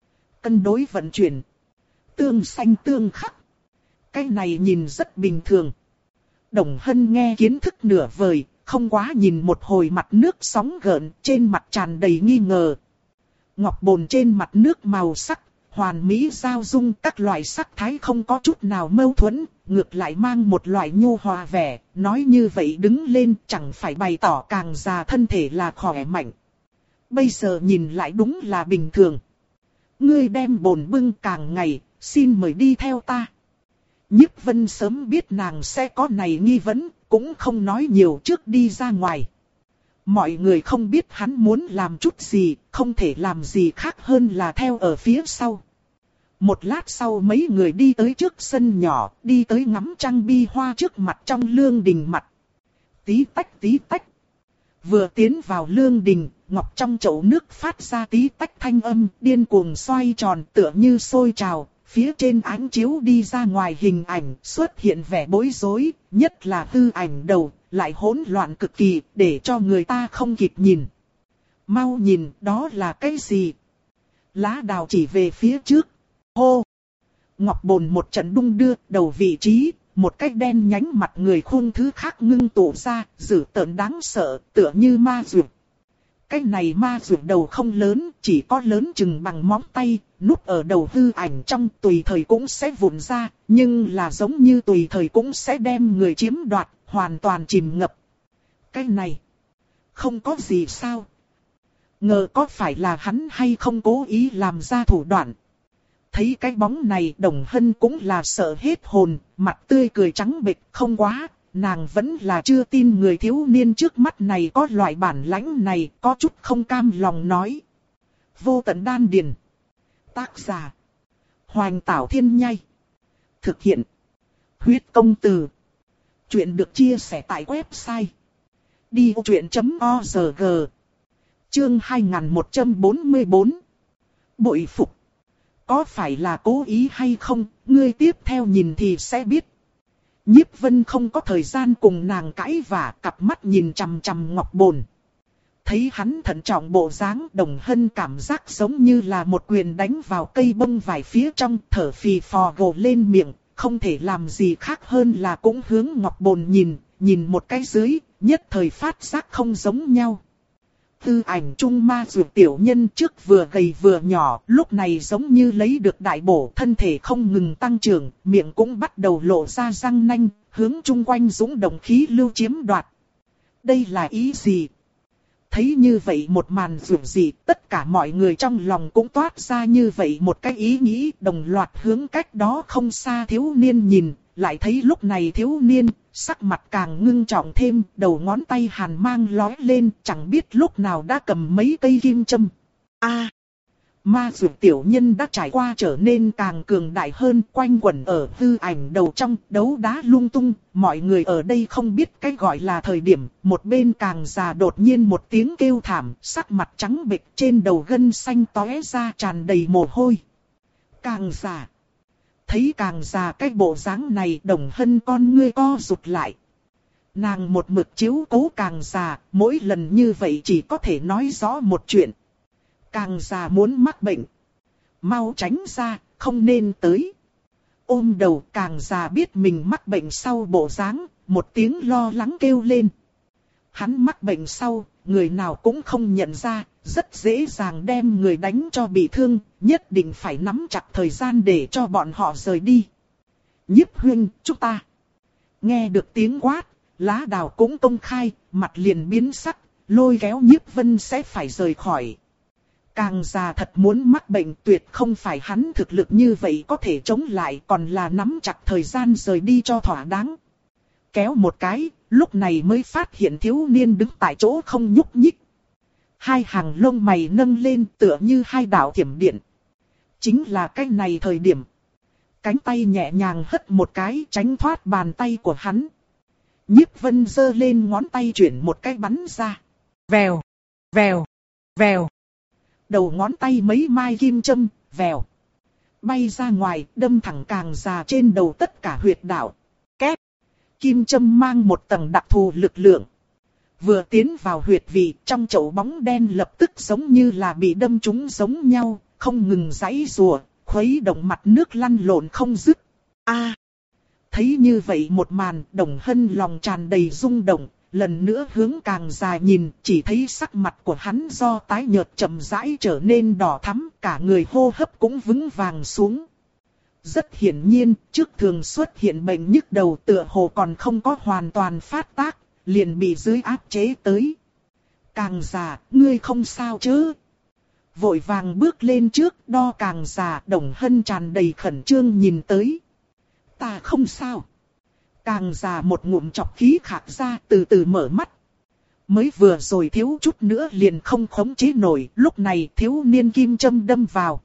Cân đối vận chuyển, tương xanh tương khắc. Cái này nhìn rất bình thường. Đồng Hân nghe kiến thức nửa vời, không quá nhìn một hồi mặt nước sóng gợn, trên mặt tràn đầy nghi ngờ. Ngọc bồn trên mặt nước màu sắc, hoàn mỹ giao dung, các loại sắc thái không có chút nào mâu thuẫn, ngược lại mang một loại nhu hòa vẻ, nói như vậy đứng lên chẳng phải bày tỏ càng già thân thể là khỏe mạnh. Bây giờ nhìn lại đúng là bình thường. Ngươi đem bồn bưng càng ngày, xin mời đi theo ta. Nhiếp Vân sớm biết nàng sẽ có này nghi vấn, cũng không nói nhiều trước đi ra ngoài. Mọi người không biết hắn muốn làm chút gì, không thể làm gì khác hơn là theo ở phía sau. Một lát sau mấy người đi tới trước sân nhỏ, đi tới ngắm trăng bi hoa trước mặt trong lương đình mặt. Tí tách tí tách. Vừa tiến vào lương đình, ngọc trong chậu nước phát ra tí tách thanh âm, điên cuồng xoay tròn tựa như sôi trào. Phía trên ánh chiếu đi ra ngoài hình ảnh xuất hiện vẻ bối rối, nhất là hư ảnh đầu, lại hỗn loạn cực kỳ, để cho người ta không kịp nhìn. Mau nhìn, đó là cái gì? Lá Đào chỉ về phía trước. Hô! Ngọc bồn một trận đung đưa, đầu vị trí, một cái đen nhánh mặt người khung thứ khác ngưng tụ ra, dữ tợn đáng sợ, tựa như ma dược. Cái này ma dược đầu không lớn, chỉ có lớn chừng bằng móng tay, núp ở đầu hư ảnh trong tùy thời cũng sẽ vụn ra, nhưng là giống như tùy thời cũng sẽ đem người chiếm đoạt, hoàn toàn chìm ngập. Cái này, không có gì sao? Ngờ có phải là hắn hay không cố ý làm ra thủ đoạn. Thấy cái bóng này Đồng Hân cũng là sợ hết hồn, mặt tươi cười trắng bệch không quá. Nàng vẫn là chưa tin người thiếu niên trước mắt này có loại bản lãnh này, có chút không cam lòng nói. Vô tận đan điền. Tác giả. Hoành Tảo Thiên Nhai. Thực hiện. Huyết công từ. Chuyện được chia sẻ tại website. đi ô chuyện chấm o rờ giê. Chương hai nghìn một trăm bốn mươi bốn. Bội phục. Có phải là cố ý hay không, ngươi tiếp theo nhìn thì sẽ biết. Nhiếp Vân không có thời gian cùng nàng cãi vả, cặp mắt nhìn chằm chằm Ngọc Bồn. Thấy hắn thận trọng bộ dáng, Đồng Hân cảm giác giống như là một quyền đánh vào cây bông vải phía trong, thở phì phò gồ lên miệng, không thể làm gì khác hơn là cũng hướng Ngọc Bồn nhìn, nhìn một cái dưới, nhất thời phát giác không giống nhau. Tư ảnh trung ma dược tiểu nhân trước vừa gầy vừa nhỏ, lúc này giống như lấy được đại bổ, thân thể không ngừng tăng trưởng, miệng cũng bắt đầu lộ ra răng nanh, hướng chung quanh dũng động khí lưu chiếm đoạt. Đây là ý gì? Thấy như vậy một màn dường gì, tất cả mọi người trong lòng cũng toát ra như vậy một cái ý nghĩ, đồng loạt hướng cách đó không xa thiếu niên nhìn, lại thấy lúc này thiếu niên, sắc mặt càng ngưng trọng thêm, đầu ngón tay hàn mang lói lên, chẳng biết lúc nào đã cầm mấy cây kim châm. A, à, ma dược tiểu nhân đã trải qua trở nên càng cường đại hơn, quanh quẩn ở hư ảnh đầu trong, đấu đá lung tung, mọi người ở đây không biết cái gọi là thời điểm, một bên càng già đột nhiên một tiếng kêu thảm, sắc mặt trắng bệch trên đầu gân xanh tóe ra tràn đầy mồ hôi. Càng già. Thấy càng già cái bộ dáng này, Đồng Hân con ngươi co rụt lại. Nàng một mực chiếu cố càng già, mỗi lần như vậy chỉ có thể nói rõ một chuyện. Càng già muốn mắc bệnh. Mau tránh ra, không nên tới. Ôm đầu càng già biết mình mắc bệnh sau bộ dáng, một tiếng lo lắng kêu lên. Hắn mắc bệnh sau, người nào cũng không nhận ra, rất dễ dàng đem người đánh cho bị thương, nhất định phải nắm chặt thời gian để cho bọn họ rời đi. Nhiếp huynh, chúng ta. Nghe được tiếng quát, Lá Đào cũng công khai, mặt liền biến sắc, lôi kéo Nhiếp Vân sẽ phải rời khỏi. Càng già thật muốn mắc bệnh tuyệt không phải hắn thực lực như vậy có thể chống lại, còn là nắm chặt thời gian rời đi cho thỏa đáng. Kéo một cái, lúc này mới phát hiện thiếu niên đứng tại chỗ không nhúc nhích. Hai hàng lông mày nâng lên tựa như hai đạo thiểm điện. Chính là cái này thời điểm. Cánh tay nhẹ nhàng hất một cái tránh thoát bàn tay của hắn. Nhiếp Vân giơ lên ngón tay chuyển một cái bắn ra. Vèo, vèo, vèo. Đầu ngón tay mấy mai kim châm, vèo. Bay ra ngoài, đâm thẳng càng già trên đầu tất cả huyệt đạo. Két. Kim châm mang một tầng đặc thù lực lượng. Vừa tiến vào huyệt vị, trong chậu bóng đen lập tức giống như là bị đâm trúng giống nhau, không ngừng giãy giụa, khuấy động mặt nước lăn lộn không dứt. A, thấy như vậy một màn, Đồng Hân lòng tràn đầy rung động, lần nữa hướng càng dài nhìn, chỉ thấy sắc mặt của hắn do tái nhợt chậm rãi trở nên đỏ thắm, cả người hô hấp cũng vững vàng xuống. Rất hiển nhiên, trước thường xuất hiện bệnh nhức đầu tựa hồ còn không có hoàn toàn phát tác, liền bị dưới áp chế tới. Càng già, ngươi không sao chứ? Vội vàng bước lên trước, đo càng già, Đồng Hân tràn đầy khẩn trương nhìn tới. Ta không sao. Càng già một ngụm chọc khí khạc ra, từ từ mở mắt. Mới vừa rồi thiếu chút nữa liền không khống chế nổi, lúc này thiếu niên kim châm đâm vào.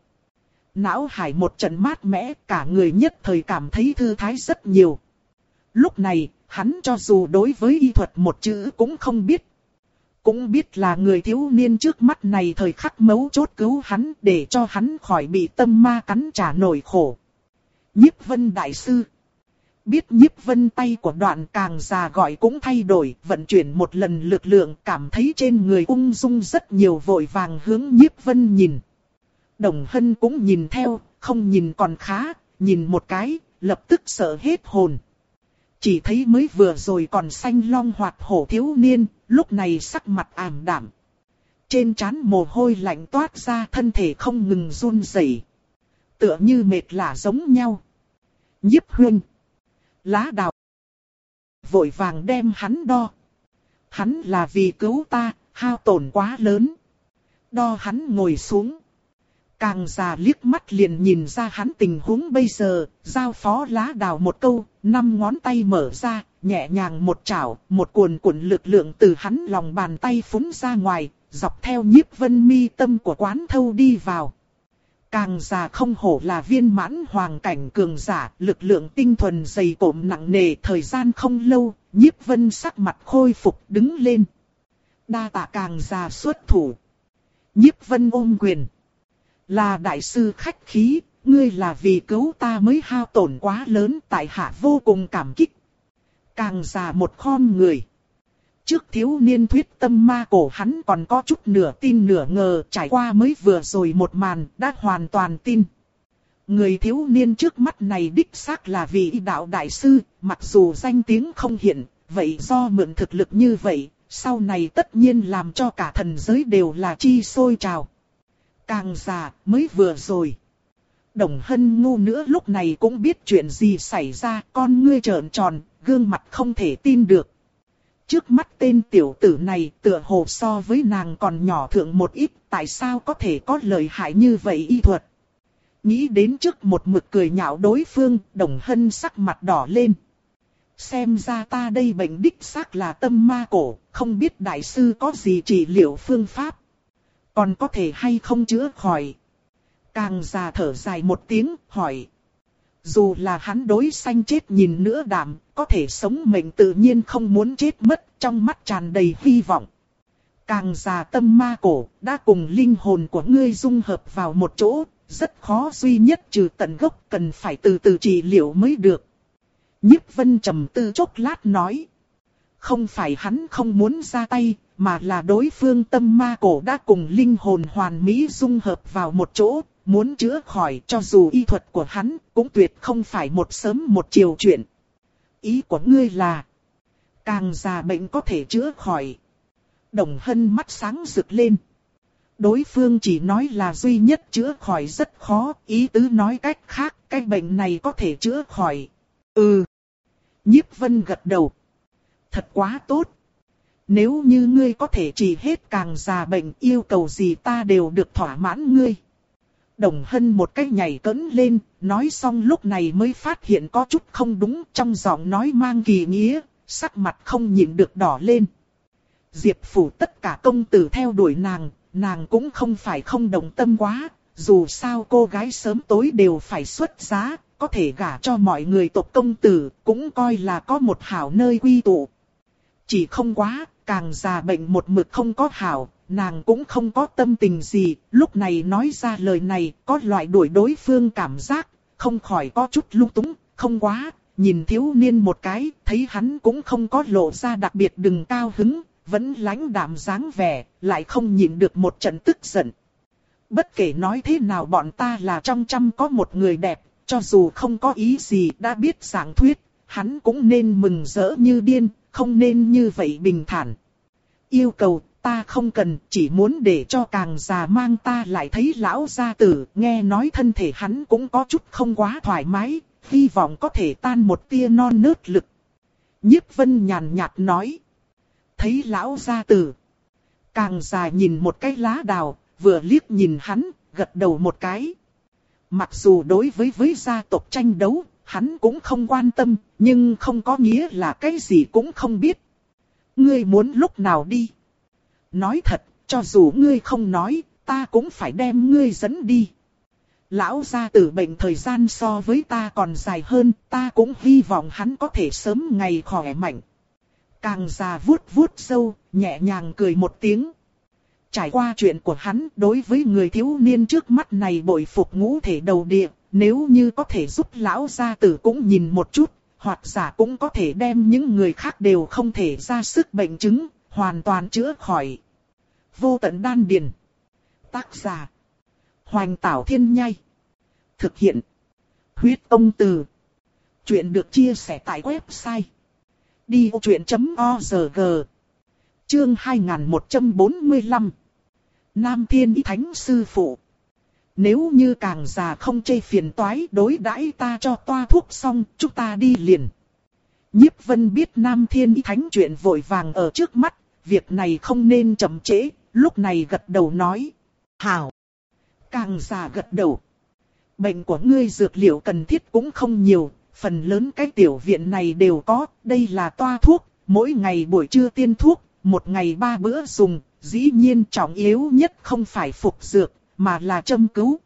Não hải một trận mát mẻ, cả người nhất thời cảm thấy thư thái rất nhiều. Lúc này, hắn cho dù đối với y thuật một chữ cũng không biết. Cũng biết là người thiếu niên trước mắt này thời khắc mấu chốt cứu hắn để cho hắn khỏi bị tâm ma cắn trả nỗi khổ. Nhiếp Vân đại sư. Biết Nhiếp Vân tay của Đoạn càng già gọi cũng thay đổi, vận chuyển một lần lực lượng, cảm thấy trên người ung dung rất nhiều, vội vàng hướng Nhiếp Vân nhìn. Đồng Hân cũng nhìn theo, không nhìn còn khá, nhìn một cái, lập tức sợ hết hồn. Chỉ thấy mới vừa rồi còn xanh long hoạt hổ thiếu niên, lúc này sắc mặt ảm đạm. Trên trán mồ hôi lạnh toát ra, thân thể không ngừng run rẩy, tựa như mệt lả giống nhau. Nhiếp huynh. Lá Đào vội vàng đem hắn đo. Hắn là vì cứu ta, hao tổn quá lớn. Đo hắn ngồi xuống. Càng già liếc mắt liền nhìn ra hắn tình huống bây giờ, giao phó Lá Đào một câu, năm ngón tay mở ra, nhẹ nhàng một chảo, một cuồn cuộn lực lượng từ hắn lòng bàn tay phúng ra ngoài, dọc theo Nhiếp Vân mi tâm của quán thâu đi vào. Càng già không hổ là viên mãn hoàng cảnh cường giả, lực lượng tinh thuần dày cộm nặng nề, thời gian không lâu, Nhiếp Vân sắc mặt khôi phục đứng lên. Đa tạ càng già xuất thủ. Nhiếp Vân ôm quyền. Là đại sư khách khí, ngươi là vì cứu ta mới hao tổn quá lớn, tại hạ vô cùng cảm kích. Càng già một khom người. Trước thiếu niên thuyết tâm ma cổ hắn còn có chút nửa tin nửa ngờ, trải qua mới vừa rồi một màn đã hoàn toàn tin. Người thiếu niên trước mắt này đích xác là vị đạo đại sư, mặc dù danh tiếng không hiện, vậy do mượn thực lực như vậy, sau này tất nhiên làm cho cả thần giới đều là chi sôi trào. Càng già mới vừa rồi. Đồng Hân ngu nữa lúc này cũng biết chuyện gì xảy ra, con ngươi trợn tròn, gương mặt không thể tin được. Trước mắt tên tiểu tử này tựa hồ so với nàng còn nhỏ thượng một ít, tại sao có thể có lợi hại như vậy y thuật. Nghĩ đến trước một mực cười nhạo đối phương, Đồng Hân sắc mặt đỏ lên. Xem ra ta đây bệnh đích xác là tâm ma cổ, không biết đại sư có gì trị liệu phương pháp. Còn có thể hay không chữa khỏi. Càng già thở dài một tiếng, hỏi. Dù là hắn đối sanh chết nhìn nữa đảm, có thể sống mệnh tự nhiên không muốn chết mất, trong mắt tràn đầy hy vọng. Càng già tâm ma cổ, đã cùng linh hồn của ngươi dung hợp vào một chỗ, rất khó duy nhất trừ tận gốc, cần phải từ từ trị liệu mới được. Nhiếp Vân trầm tư chốc lát nói. Không phải hắn không muốn ra tay, mà là đối phương tâm ma cổ đã cùng linh hồn hoàn mỹ dung hợp vào một chỗ. Muốn chữa khỏi cho dù y thuật của hắn cũng tuyệt không phải một sớm một chiều chuyện. Ý của ngươi là càng già bệnh có thể chữa khỏi. Đồng Hân mắt sáng rực lên. Đối phương chỉ nói là duy nhất chữa khỏi rất khó, ý tứ nói cách khác, cái bệnh này có thể chữa khỏi. Ừ. Nhiếp Vân gật đầu. Thật quá tốt. Nếu như ngươi có thể trị hết càng già bệnh, yêu cầu gì ta đều được thỏa mãn ngươi. Đồng Hân một cái nhảy cẫng lên, nói xong lúc này mới phát hiện có chút không đúng, trong giọng nói mang kỳ nghĩa, sắc mặt không nhịn được đỏ lên. Diệp phủ tất cả công tử theo đuổi nàng, nàng cũng không phải không đồng tâm quá, dù sao cô gái sớm tối đều phải xuất giá, có thể gả cho mọi người tộc công tử, cũng coi là có một hảo nơi quy tụ. Chỉ không quá, càng già bệnh một mực không có hảo. Nàng cũng không có tâm tình gì, lúc này nói ra lời này, có loại đuổi đối phương cảm giác, không khỏi có chút lung túng, không quá, nhìn thiếu niên một cái, thấy hắn cũng không có lộ ra đặc biệt đừng cao hứng, vẫn lãnh đạm dáng vẻ, lại không nhịn được một trận tức giận. Bất kể nói thế nào bọn ta là trong trăm có một người đẹp, cho dù không có ý gì đã biết giảng thuyết, hắn cũng nên mừng rỡ như điên, không nên như vậy bình thản. Yêu cầu ta không cần, chỉ muốn để cho càng già mang ta lại thấy lão gia tử, nghe nói thân thể hắn cũng có chút không quá thoải mái, hy vọng có thể tan một tia non nớt lực. Nhiếp Vân nhàn nhạt nói. Thấy lão gia tử. Càng già nhìn một cái Lá Đào, vừa liếc nhìn hắn, gật đầu một cái. Mặc dù đối với với gia tộc tranh đấu, hắn cũng không quan tâm, nhưng không có nghĩa là cái gì cũng không biết. Ngươi muốn lúc nào đi? Nói thật, cho dù ngươi không nói, ta cũng phải đem ngươi dẫn đi. Lão gia tử bệnh thời gian so với ta còn dài hơn, ta cũng hy vọng hắn có thể sớm ngày khỏe mạnh. Càng già vuốt vuốt râu, nhẹ nhàng cười một tiếng. Trải qua chuyện của hắn, đối với người thiếu niên trước mắt này bội phục ngũ thể đầu địa, nếu như có thể giúp lão gia tử cũng nhìn một chút, hoặc giả cũng có thể đem những người khác đều không thể ra sức bệnh chứng, hoàn toàn chữa khỏi. Vô tận đan điền. Tác giả. Hoành Tảo Thiên Nhai. Thực hiện. Huyết Tông Từ. Chuyện được chia sẻ tại website. đi ô chuyện chấm o r g. Chương hai nghìn một trăm bốn mươi lăm. Nam Thiên Ý Thánh sư phụ. Nếu như càng già không chê phiền toái đối đãi ta cho toa thuốc xong, chúng ta đi liền. Nhiếp Vân biết Nam Thiên Ý Thánh chuyện vội vàng ở trước mắt, việc này không nên chậm trễ, lúc này gật đầu nói. Hảo. Càng già gật đầu. Bệnh của ngươi dược liệu cần thiết cũng không nhiều, phần lớn cái tiểu viện này đều có, đây là toa thuốc, mỗi ngày buổi trưa tiên thuốc, một ngày ba bữa dùng, dĩ nhiên trọng yếu nhất không phải phục dược, mà là châm cứu.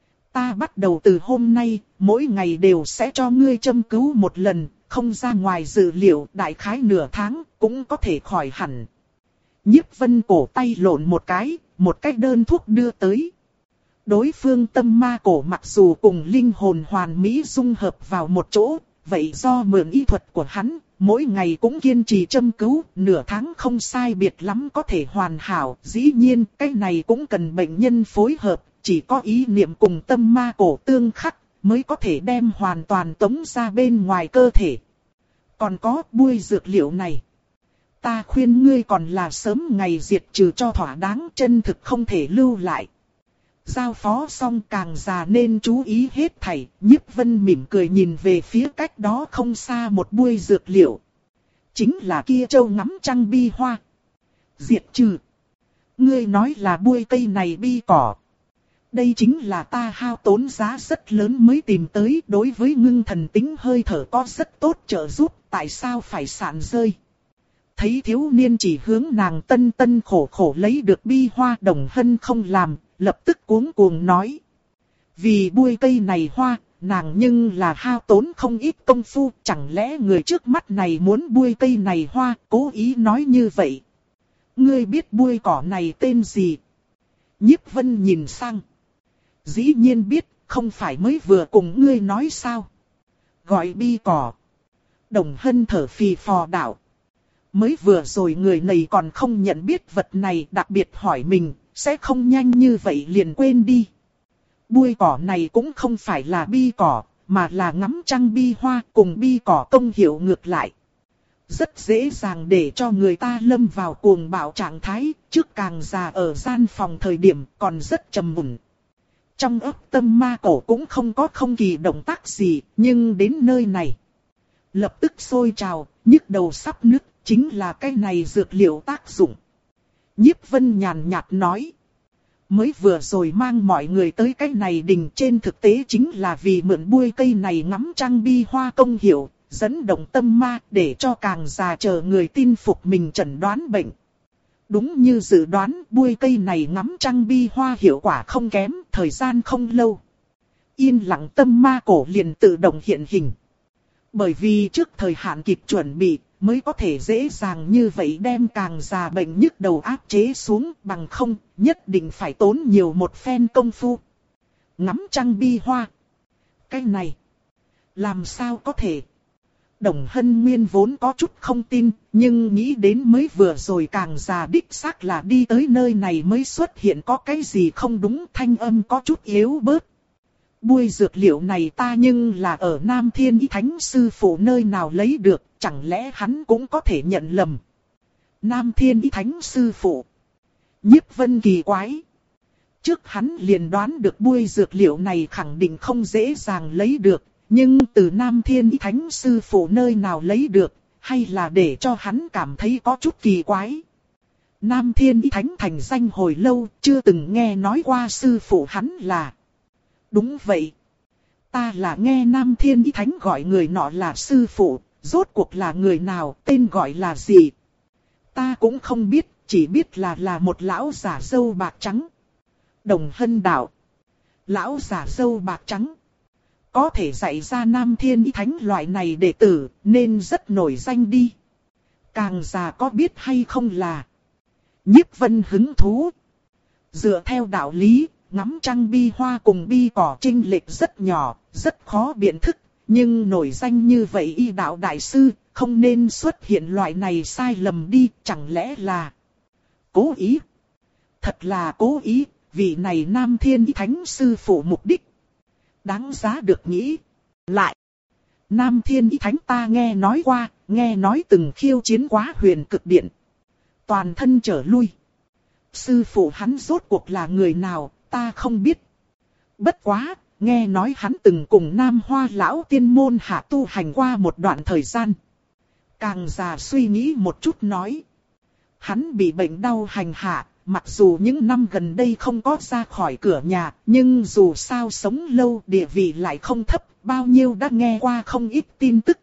Ta bắt đầu từ hôm nay, mỗi ngày đều sẽ cho ngươi châm cứu một lần, không ra ngoài dự liệu đại khái nửa tháng, cũng có thể khỏi hẳn. Nhiếp Vân cổ tay lộn một cái, một cái đơn thuốc đưa tới. Đối phương tâm ma cổ mặc dù cùng linh hồn hoàn mỹ dung hợp vào một chỗ, vậy do mượn y thuật của hắn, mỗi ngày cũng kiên trì châm cứu, nửa tháng không sai biệt lắm có thể hoàn hảo. Dĩ nhiên, cái này cũng cần bệnh nhân phối hợp, chỉ có ý niệm cùng tâm ma cổ tương khắc, mới có thể đem hoàn toàn tống ra bên ngoài cơ thể. Còn có bui dược liệu này. Ta khuyên ngươi còn là sớm ngày diệt trừ cho thỏa đáng, chân thực không thể lưu lại. Giao phó xong càng già nên chú ý hết thảy, Nhiếp Vân mỉm cười nhìn về phía cách đó không xa một bui dược liệu. Chính là kia châu ngắm trăng bi hoa. Diệt trừ. Ngươi nói là bui cây này bi cỏ. Đây chính là ta hao tốn giá rất lớn mới tìm tới, đối với ngưng thần tính hơi thở có rất tốt trợ giúp, tại sao phải sạn rơi. Thấy thiếu niên chỉ hướng nàng tân tân khổ khổ lấy được bi hoa, Đồng Hân không làm, lập tức cuống cuồng nói. Vì bui cây này hoa, nàng nhưng là hao tốn không ít công phu, chẳng lẽ người trước mắt này muốn bui cây này hoa, cố ý nói như vậy. Ngươi biết bui cỏ này tên gì? Nhiếp Vân nhìn sang. Dĩ nhiên biết, không phải mới vừa cùng ngươi nói sao? Gọi bi cỏ. Đồng Hân thở phì phò đạo. Mới vừa rồi người này còn không nhận biết vật này, đặc biệt hỏi mình, sẽ không nhanh như vậy liền quên đi. Bui cỏ này cũng không phải là bi cỏ, mà là ngắm trăng bi hoa, cùng bi cỏ công hiệu ngược lại. Rất dễ dàng để cho người ta lâm vào cuồng bạo trạng thái, trước càng già ở gian phòng thời điểm còn rất trầm mùn. Trong óc tâm ma cổ cũng không có không kỳ động tác gì, nhưng đến nơi này lập tức sôi trào, nhức đầu sắp nứt, chính là cái này dược liệu tác dụng. Nhiếp Vân nhàn nhạt nói. Mới vừa rồi mang mọi người tới cái này đình, trên thực tế chính là vì mượn bui cây này ngắm trăng bi hoa công hiệu, dẫn động tâm ma để cho càng già chờ người tin phục mình chẩn đoán bệnh. Đúng như dự đoán, bui cây này ngắm trăng bi hoa hiệu quả không kém, thời gian không lâu. Yên lặng tâm ma cổ liền tự động hiện hình. Bởi vì trước thời hạn kịp chuẩn bị, mới có thể dễ dàng như vậy đem càng già bệnh nhức đầu áp chế xuống, bằng không, nhất định phải tốn nhiều một phen công phu. Ngắm trăng bi hoa. Cái này, làm sao có thể? Đồng Hân Nguyên vốn có chút không tin, nhưng nghĩ đến mới vừa rồi càng già đích xác là đi tới nơi này mới xuất hiện có cái gì không đúng, thanh âm có chút yếu bớt. Bui dược liệu này ta nhưng là ở Nam Thiên Ý Thánh sư phụ nơi nào lấy được, chẳng lẽ hắn cũng có thể nhận lầm. Nam Thiên Ý Thánh sư phụ. Nhiếp Vân kỳ quái. Trước hắn liền đoán được bui dược liệu này khẳng định không dễ dàng lấy được, nhưng từ Nam Thiên Ý Thánh sư phụ nơi nào lấy được, hay là để cho hắn cảm thấy có chút kỳ quái. Nam Thiên Ý Thánh thành danh hồi lâu, chưa từng nghe nói qua sư phụ hắn là. Đúng vậy. Ta là nghe Nam Thiên Ý Thánh gọi người nọ là sư phụ, rốt cuộc là người nào, tên gọi là gì? Ta cũng không biết, chỉ biết là là một lão giả râu bạc trắng. Đồng Hân đạo. Lão giả râu bạc trắng. Có thể dạy ra Nam Thiên Ý Thánh loại này đệ tử, nên rất nổi danh đi. Càng già có biết hay không là. Nhiếp Vân hứng thú. Dựa theo đạo lý, ngắm trăng bi hoa cùng bi cỏ chênh lệch rất nhỏ, rất khó biện thức. Nhưng nổi danh như vậy y đạo đại sư, không nên xuất hiện loại này sai lầm đi, chẳng lẽ là cố ý? Thật là cố ý, vị này Nam Thiên Ý Thánh sư phụ mục đích đáng giá được nghĩ. Lại, Nam Thiên Ý Thánh ta nghe nói qua, nghe nói từng khiêu chiến quá huyền cực điện, toàn thân trở lui. Sư phụ hắn rốt cuộc là người nào, ta không biết. Bất quá, nghe nói hắn từng cùng Nam Hoa lão tiên môn hạ tu hành qua một đoạn thời gian. Càng già suy nghĩ một chút nói. Hắn bị bệnh đau hành hạ, mặc dù những năm gần đây không có ra khỏi cửa nhà, nhưng dù sao sống lâu địa vị lại không thấp, bao nhiêu đã nghe qua không ít tin tức.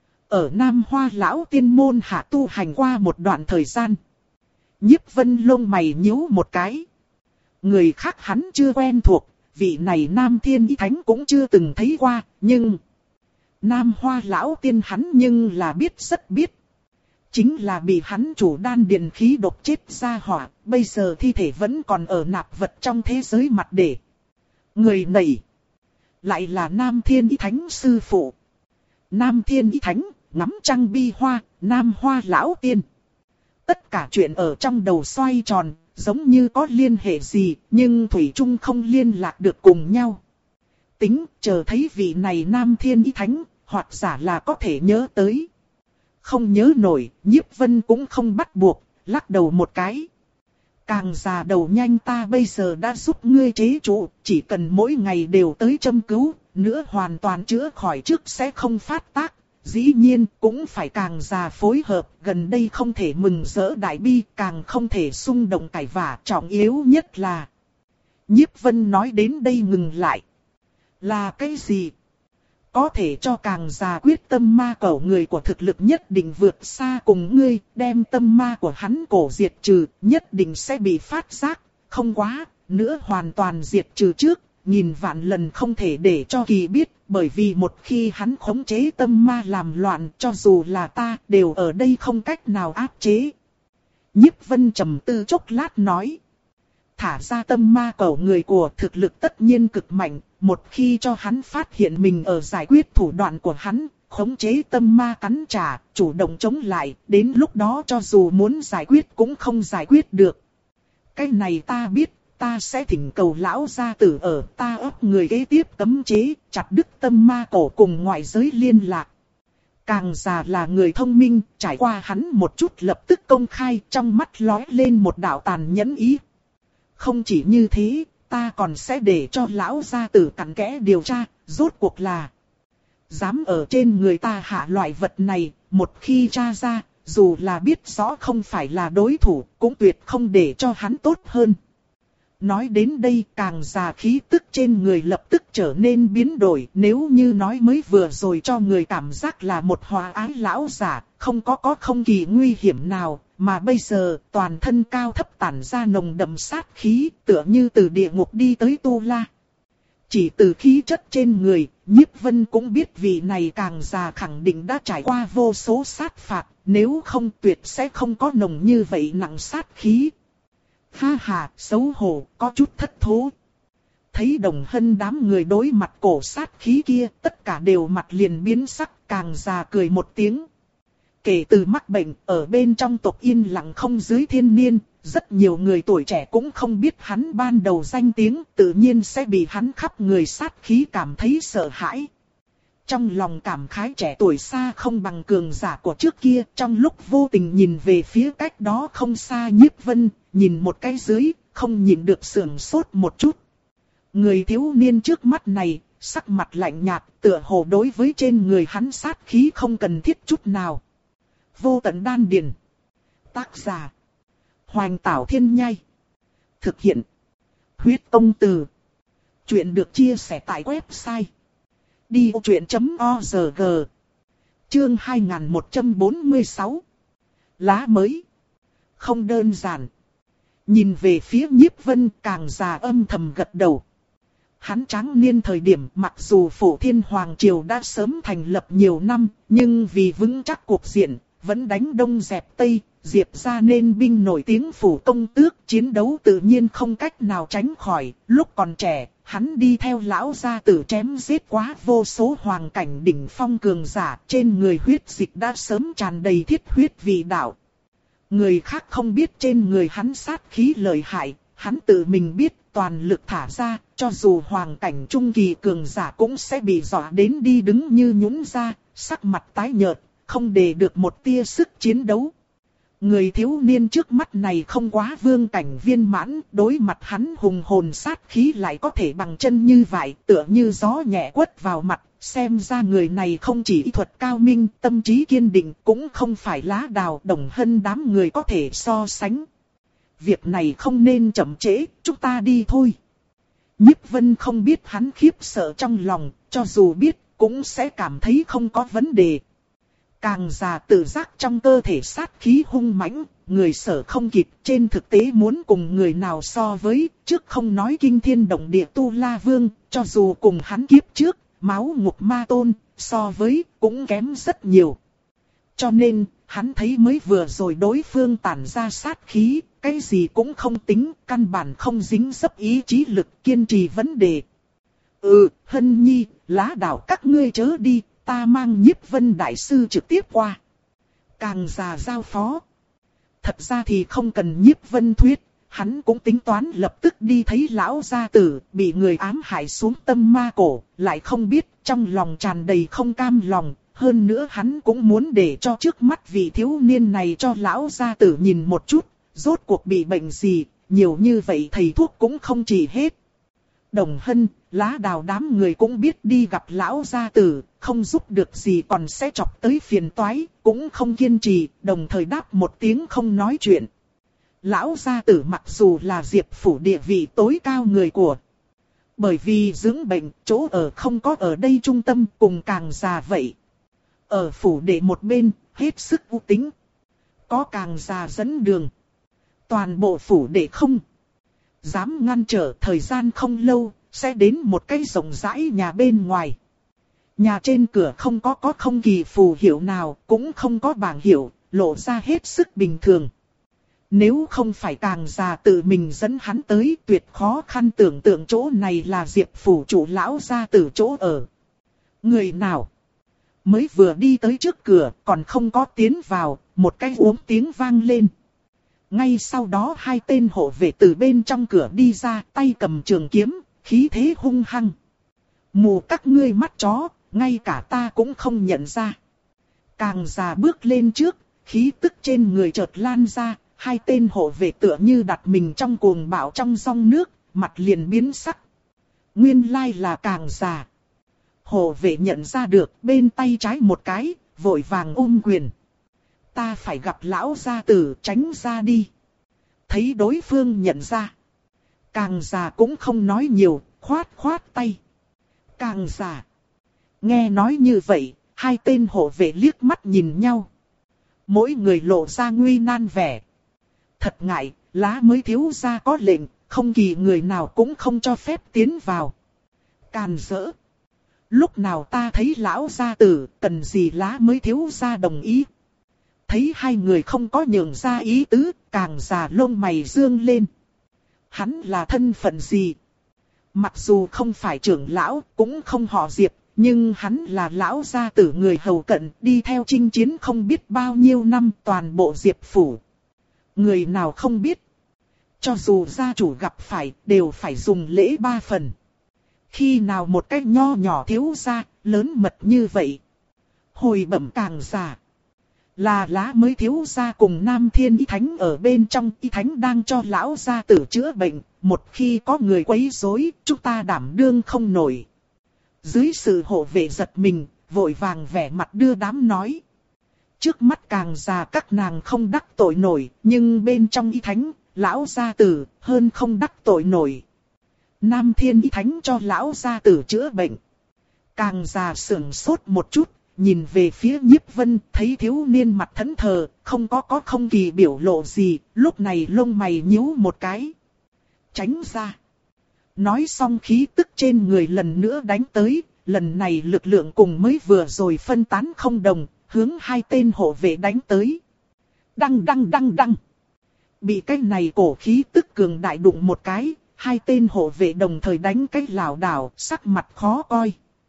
Ở Nam Hoa lão tiên môn hạ tu hành qua một đoạn thời gian. Nhiếp Vân lông mày nhíu một cái. Người khác hắn chưa quen thuộc, vị này Nam Thiên Y Thánh cũng chưa từng thấy qua, nhưng Nam Hoa lão tiên hắn nhưng là biết rất biết. Chính là bị hắn chủ đan điền khí độc chết ra hỏa, bây giờ thi thể vẫn còn ở nạp vật trong thế giới mặt để. Người này lại là Nam Thiên Y Thánh sư phụ. Nam Thiên Y Thánh, ngắm trăng bi hoa, Nam Hoa lão tiên. Tất cả chuyện ở trong đầu xoay tròn, giống như có liên hệ gì, nhưng thủy chung không liên lạc được cùng nhau. Tính, chờ thấy vị này Nam Thiên Y Thánh, hoặc giả là có thể nhớ tới. Không nhớ nổi, Nhiếp Vân cũng không bắt buộc, lắc đầu một cái. Càng già đầu nhanh, ta bây giờ đã giúp ngươi chế trụ, chỉ cần mỗi ngày đều tới châm cứu, nữa hoàn toàn chữa khỏi trước sẽ không phát tác. Dĩ nhiên cũng phải càng già phối hợp, gần đây không thể mừng rỡ đại bi, càng không thể xung động cãi vả, trọng yếu nhất là. Nhiếp Vân nói đến đây ngừng lại. Là cái gì? Có thể cho càng già quyết tâm ma cẩu người của thực lực nhất định vượt xa cùng ngươi, đem tâm ma của hắn cổ diệt trừ, nhất định sẽ bị phát giác, không quá, nữa hoàn toàn diệt trừ trước, nghìn vạn lần không thể để cho kỳ biết, bởi vì một khi hắn khống chế tâm ma làm loạn, cho dù là ta, đều ở đây không cách nào áp chế. Nhiếp Vân trầm tư chốc lát nói. Thả ra tâm ma cẩu người của thực lực tất nhiên cực mạnh, một khi cho hắn phát hiện mình ở giải quyết thủ đoạn của hắn, khống chế tâm ma cắn trả, chủ động chống lại, đến lúc đó cho dù muốn giải quyết cũng không giải quyết được. Cái này ta biết, ta sẽ thỉnh cầu lão gia tử ở ta ấp người kế tiếp cấm chế, chặt đứt tâm ma cổ cùng ngoại giới liên lạc. Càng già là người thông minh, trải qua hắn một chút lập tức công khai, trong mắt lóe lên một đạo tàn nhẫn ý. Không chỉ như thế, ta còn sẽ để cho lão gia tử cặn kẽ điều tra, rốt cuộc là dám ở trên người ta hạ loại vật này, một khi tra ra, dù là biết rõ không phải là đối thủ, cũng tuyệt không để cho hắn tốt hơn. Nói đến đây, càng già khí tức trên người lập tức trở nên biến đổi, nếu như nói mới vừa rồi cho người cảm giác là một hòa ái lão giả, không có có không kỳ nguy hiểm nào, mà bây giờ toàn thân cao thấp tản ra nồng đậm sát khí, tựa như từ địa ngục đi tới Tu La. Chỉ từ khí chất trên người, Nhiếp Vân cũng biết vị này càng già khẳng định đã trải qua vô số sát phạt, nếu không tuyệt sẽ không có nồng như vậy nặng sát khí. Ha ha, xấu hổ, có chút thất thố. Thấy Đồng Hân đám người đối mặt cổ sát khí kia, tất cả đều mặt liền biến sắc, càng già cười một tiếng. Kể từ mắc bệnh, ở bên trong tộc yên lặng không dưới thiên niên, rất nhiều người tuổi trẻ cũng không biết hắn ban đầu danh tiếng, tự nhiên sẽ bị hắn khắp người sát khí cảm thấy sợ hãi. Trong lòng cảm khái trẻ tuổi xa không bằng cường giả của trước kia, trong lúc vô tình nhìn về phía cách đó không xa Nhiếp Vân, nhìn một cái dưới, không nhìn được sườn sốt một chút. Người thiếu niên trước mắt này, sắc mặt lạnh nhạt, tựa hồ đối với trên người hắn sát khí không cần thiết chút nào. Vô tận đan điền. Tác giả Hoành Tảo Thiên Nhai. Thực hiện Huyết Tông Từ. Chuyện được chia sẻ tại website đi vô chuyện chấm org. Chương hai nghìn một trăm bốn mươi sáu. Lá mới. Không đơn giản. Nhìn về phía Nhiếp Vân, càng già âm thầm gật đầu. Hắn tráng niên thời điểm mặc dù Phổ Thiên Hoàng Triều đã sớm thành lập nhiều năm, nhưng vì vững chắc cuộc diện, vẫn đánh đông dẹp tây, Diệp ra nên binh nổi tiếng phủ công tước, chiến đấu tự nhiên không cách nào tránh khỏi. Lúc còn trẻ, hắn đi theo lão gia tử chém giết quá vô số hoàng cảnh đỉnh phong cường giả, trên người huyết dịch đã sớm tràn đầy thiết huyết vị đạo. Người khác không biết trên người hắn sát khí lợi hại, hắn tự mình biết toàn lực thả ra, cho dù hoàng cảnh trung kỳ cường giả cũng sẽ bị dọa đến đi đứng như nhũn ra, sắc mặt tái nhợt, không để được một tia sức chiến đấu. Người thiếu niên trước mắt này không quá vương cảnh viên mãn, đối mặt hắn hùng hồn sát khí lại có thể bằng chân như vậy, tựa như gió nhẹ quất vào mặt, xem ra người này không chỉ y thuật cao minh, tâm trí kiên định, cũng không phải lá đào Đồng Hân đám người có thể so sánh. Việc này không nên chậm trễ, chúng ta đi thôi. Nhiếp Vân không biết hắn khiếp sợ trong lòng, cho dù biết, cũng sẽ cảm thấy không có vấn đề. Càng già tự giác trong cơ thể sát khí hung mãnh, người sở không kịp, trên thực tế muốn cùng người nào so với, trước không nói kinh thiên động địa Tu La Vương, cho dù cùng hắn kiếp trước, máu ngục ma tôn, so với, cũng kém rất nhiều. Cho nên, hắn thấy mới vừa rồi đối phương tản ra sát khí, cái gì cũng không tính, căn bản không dính dấp ý chí lực kiên trì vấn đề. Ừ, Hân Nhi, lá đảo các ngươi chớ đi, ta mang Nhiếp Vân đại sư trực tiếp qua. Càng già giao phó. Thật ra thì không cần Nhiếp Vân thuyết, hắn cũng tính toán lập tức đi thấy lão gia tử, bị người ám hại xuống tâm ma cổ, lại không biết trong lòng tràn đầy không cam lòng. Hơn nữa hắn cũng muốn để cho trước mắt vị thiếu niên này cho lão gia tử nhìn một chút, rốt cuộc bị bệnh gì, nhiều như vậy thầy thuốc cũng không trị hết. Đồng Hân, lá đào đám người cũng biết đi gặp lão gia tử, không giúp được gì còn sẽ chọc tới phiền toái, cũng không kiên trì, đồng thời đáp một tiếng không nói chuyện. Lão gia tử mặc dù là Diệp phủ địa vị tối cao người của, bởi vì dưỡng bệnh, chỗ ở không có ở đây trung tâm cùng càng già vậy. Ở phủ đệ một bên, hết sức u tính. Có càng già dẫn đường. Toàn bộ phủ đệ không dám ngăn trở, thời gian không lâu, sẽ đến một cái rộng rãi nhà bên ngoài. Nhà trên cửa không có có không kỳ phù hiệu nào, cũng không có bảng hiệu, lộ ra hết sức bình thường. Nếu không phải càng già tự mình dẫn hắn tới, tuyệt khó khăn tưởng tượng chỗ này là Diệp phủ chủ lão gia tử chỗ ở. Người nào? Mới vừa đi tới trước cửa, còn không có tiến vào, một cái uống tiếng vang lên. Ngay sau đó hai tên hộ vệ từ bên trong cửa đi ra, tay cầm trường kiếm, khí thế hung hăng. Mù các ngươi mắt chó, ngay cả ta cũng không nhận ra. Càng già bước lên trước, khí tức trên người chợt lan ra, hai tên hộ vệ tựa như đặt mình trong cuồng bão trong dòng nước, mặt liền biến sắc. Nguyên lai là càng già. Hộ vệ nhận ra được, bên tay trái một cái, vội vàng ôm quyền. Ta phải gặp lão gia tử, tránh ra đi. Thấy đối phương nhận ra. Càng già cũng không nói nhiều, khoát khoát tay. Càng già. Nghe nói như vậy, hai tên hộ vệ liếc mắt nhìn nhau. Mỗi người lộ ra nguy nan vẻ. Thật ngại, lá mới thiếu gia có lệnh, không kỳ người nào cũng không cho phép tiến vào. Càn rỡ. Lúc nào ta thấy lão gia tử, cần gì lá mới thiếu gia đồng ý. Thấy hai người không có nhường ra ý tứ, càng già lông mày dương lên. Hắn là thân phận gì? Mặc dù không phải trưởng lão, cũng không họ Diệp, nhưng hắn là lão gia tử người hầu cận, đi theo chinh chiến không biết bao nhiêu năm toàn bộ Diệp phủ. Người nào không biết? Cho dù gia chủ gặp phải, đều phải dùng lễ ba phần. Khi nào một cái nho nhỏ thiếu gia, lớn mật như vậy? Hồi bẩm càng già. Là lá mới thiếu gia cùng Nam Thiên Y Thánh ở bên trong, Y Thánh đang cho lão gia tử chữa bệnh, một khi có người quấy rối, chúng ta đảm đương không nổi. Dưới sự hộ vệ giật mình, vội vàng vẻ mặt đưa đám nói. Trước mắt càng già các nàng không đắc tội nổi, nhưng bên trong Y Thánh, lão gia tử, hơn không đắc tội nổi. Nam Thiên Y Thánh cho lão gia tử chữa bệnh. Càng già sững sốt một chút, nhìn về phía Nhiếp Vân, thấy thiếu niên mặt thẫn thờ, không có có không kỳ biểu lộ gì, lúc này lông mày nhíu một cái. Tránh ra. Nói xong khí tức trên người lần nữa đánh tới, lần này lực lượng cùng mới vừa rồi phân tán không đồng, hướng hai tên hộ vệ đánh tới. Đăng đăng đăng đăng. Bị cái này cổ khí tức cường đại đụng một cái, hai tên hộ vệ đồng thời đánh cái lảo đảo, sắc mặt khó coi.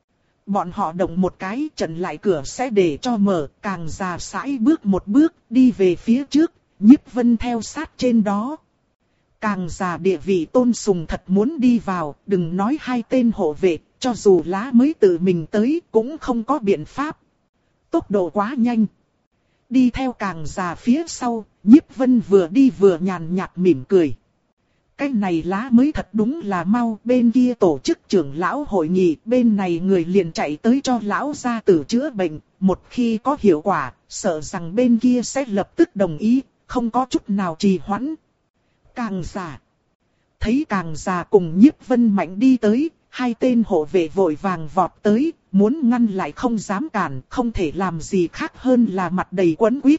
Bọn họ động một cái, trận lại cửa sẽ để cho mở, càng già sải bước một bước, đi về phía trước, Nhiếp Vân theo sát trên đó. Càng già địa vị tôn sùng thật muốn đi vào, đừng nói hai tên hộ vệ, cho dù lá mới tự mình tới cũng không có biện pháp. Tốc độ quá nhanh. Đi theo càng già phía sau, Nhiếp Vân vừa đi vừa nhàn nhạt mỉm cười. Cái này lá mới thật đúng là mau, bên kia tổ chức trưởng lão hội nghị, bên này người liền chạy tới cho lão gia tử chữa bệnh, một khi có hiệu quả, sợ rằng bên kia sẽ lập tức đồng ý, không có chút nào trì hoãn. Càng già. Thấy càng già cùng Nhiếp Vân Mạnh đi tới, hai tên hộ vệ vội vàng vọt tới, muốn ngăn lại không dám cản, không thể làm gì khác hơn là mặt đầy quấn quýt.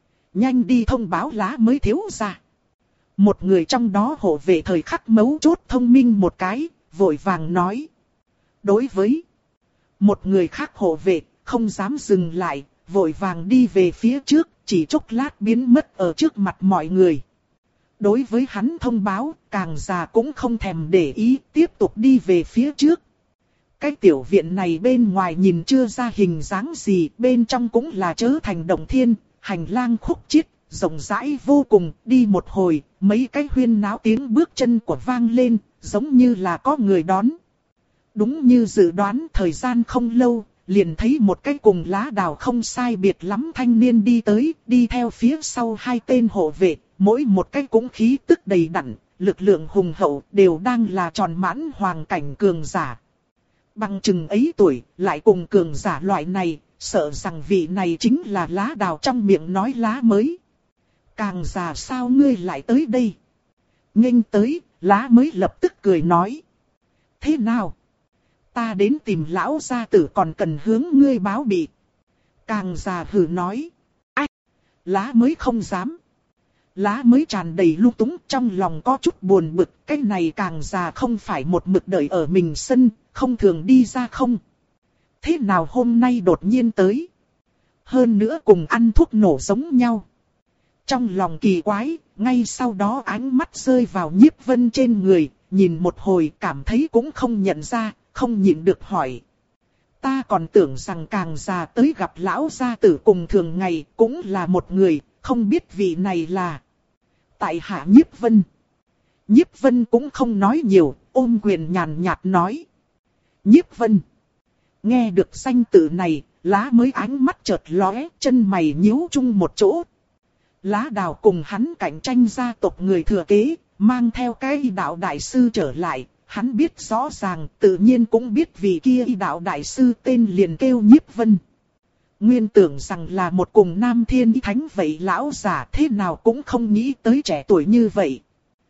Nhanh đi thông báo lá mới thiếu gia. Một người trong đó hộ vệ thời khắc mấu chốt thông minh một cái, vội vàng nói. Đối với một người khác hộ vệ, không dám dừng lại, vội vàng đi về phía trước, chỉ chốc lát biến mất ở trước mặt mọi người. Đối với hắn thông báo, càng già cũng không thèm để ý, tiếp tục đi về phía trước. Cái tiểu viện này bên ngoài nhìn chưa ra hình dáng gì, bên trong cũng là chớ thành động thiên, hành lang khúc chiết, rộng rãi vô cùng, đi một hồi, mấy cái huyên náo tiếng bước chân của vang lên, giống như là có người đón. Đúng như dự đoán, thời gian không lâu, liền thấy một cái cùng lá đào không sai biệt lắm thanh niên đi tới, đi theo phía sau hai tên hộ vệ, mỗi một cái cũng khí tức đầy đặn, lực lượng hùng hậu, đều đang là tròn mãn hoàng cảnh cường giả. Bằng chừng ấy tuổi, lại cùng cường giả loại này, sợ rằng vị này chính là lá đào trong miệng nói lá mới. Càng già sao ngươi lại tới đây? Nghênh tới, lá mới lập tức cười nói. Thế nào? Ta đến tìm lão gia tử còn cần hướng ngươi báo bị. Càng già hừ nói. Ách! Lá mới không dám. Lá mới tràn đầy lung túng, trong lòng có chút buồn bực. Cái này càng già không phải một mực đợi ở mình sân, không thường đi ra không? Thế nào hôm nay đột nhiên tới? Hơn nữa cùng ăn thuốc nổ giống nhau. Trong lòng kỳ quái, ngay sau đó ánh mắt rơi vào Nhiếp Vân trên người, nhìn một hồi cảm thấy cũng không nhận ra, không nhịn được hỏi. Ta còn tưởng rằng càng già tới gặp lão gia tử cùng thường ngày cũng là một người, không biết vị này là. Tại hạ Nhiếp Vân. Nhiếp Vân cũng không nói nhiều, ôm quyền nhàn nhạt nói. Nhiếp Vân. Nghe được danh tự này, lá mới ánh mắt chợt lóe, chân mày nhíu chung một chỗ. Lá đào cùng hắn cạnh tranh gia tộc người thừa kế, mang theo cái y đạo đại sư trở lại, hắn biết rõ ràng, tự nhiên cũng biết vì kia y đạo đại sư tên liền kêu Nhiếp Vân. Nguyên tưởng rằng là một cùng nam thiên y thánh vậy lão già thế nào cũng không nghĩ tới trẻ tuổi như vậy.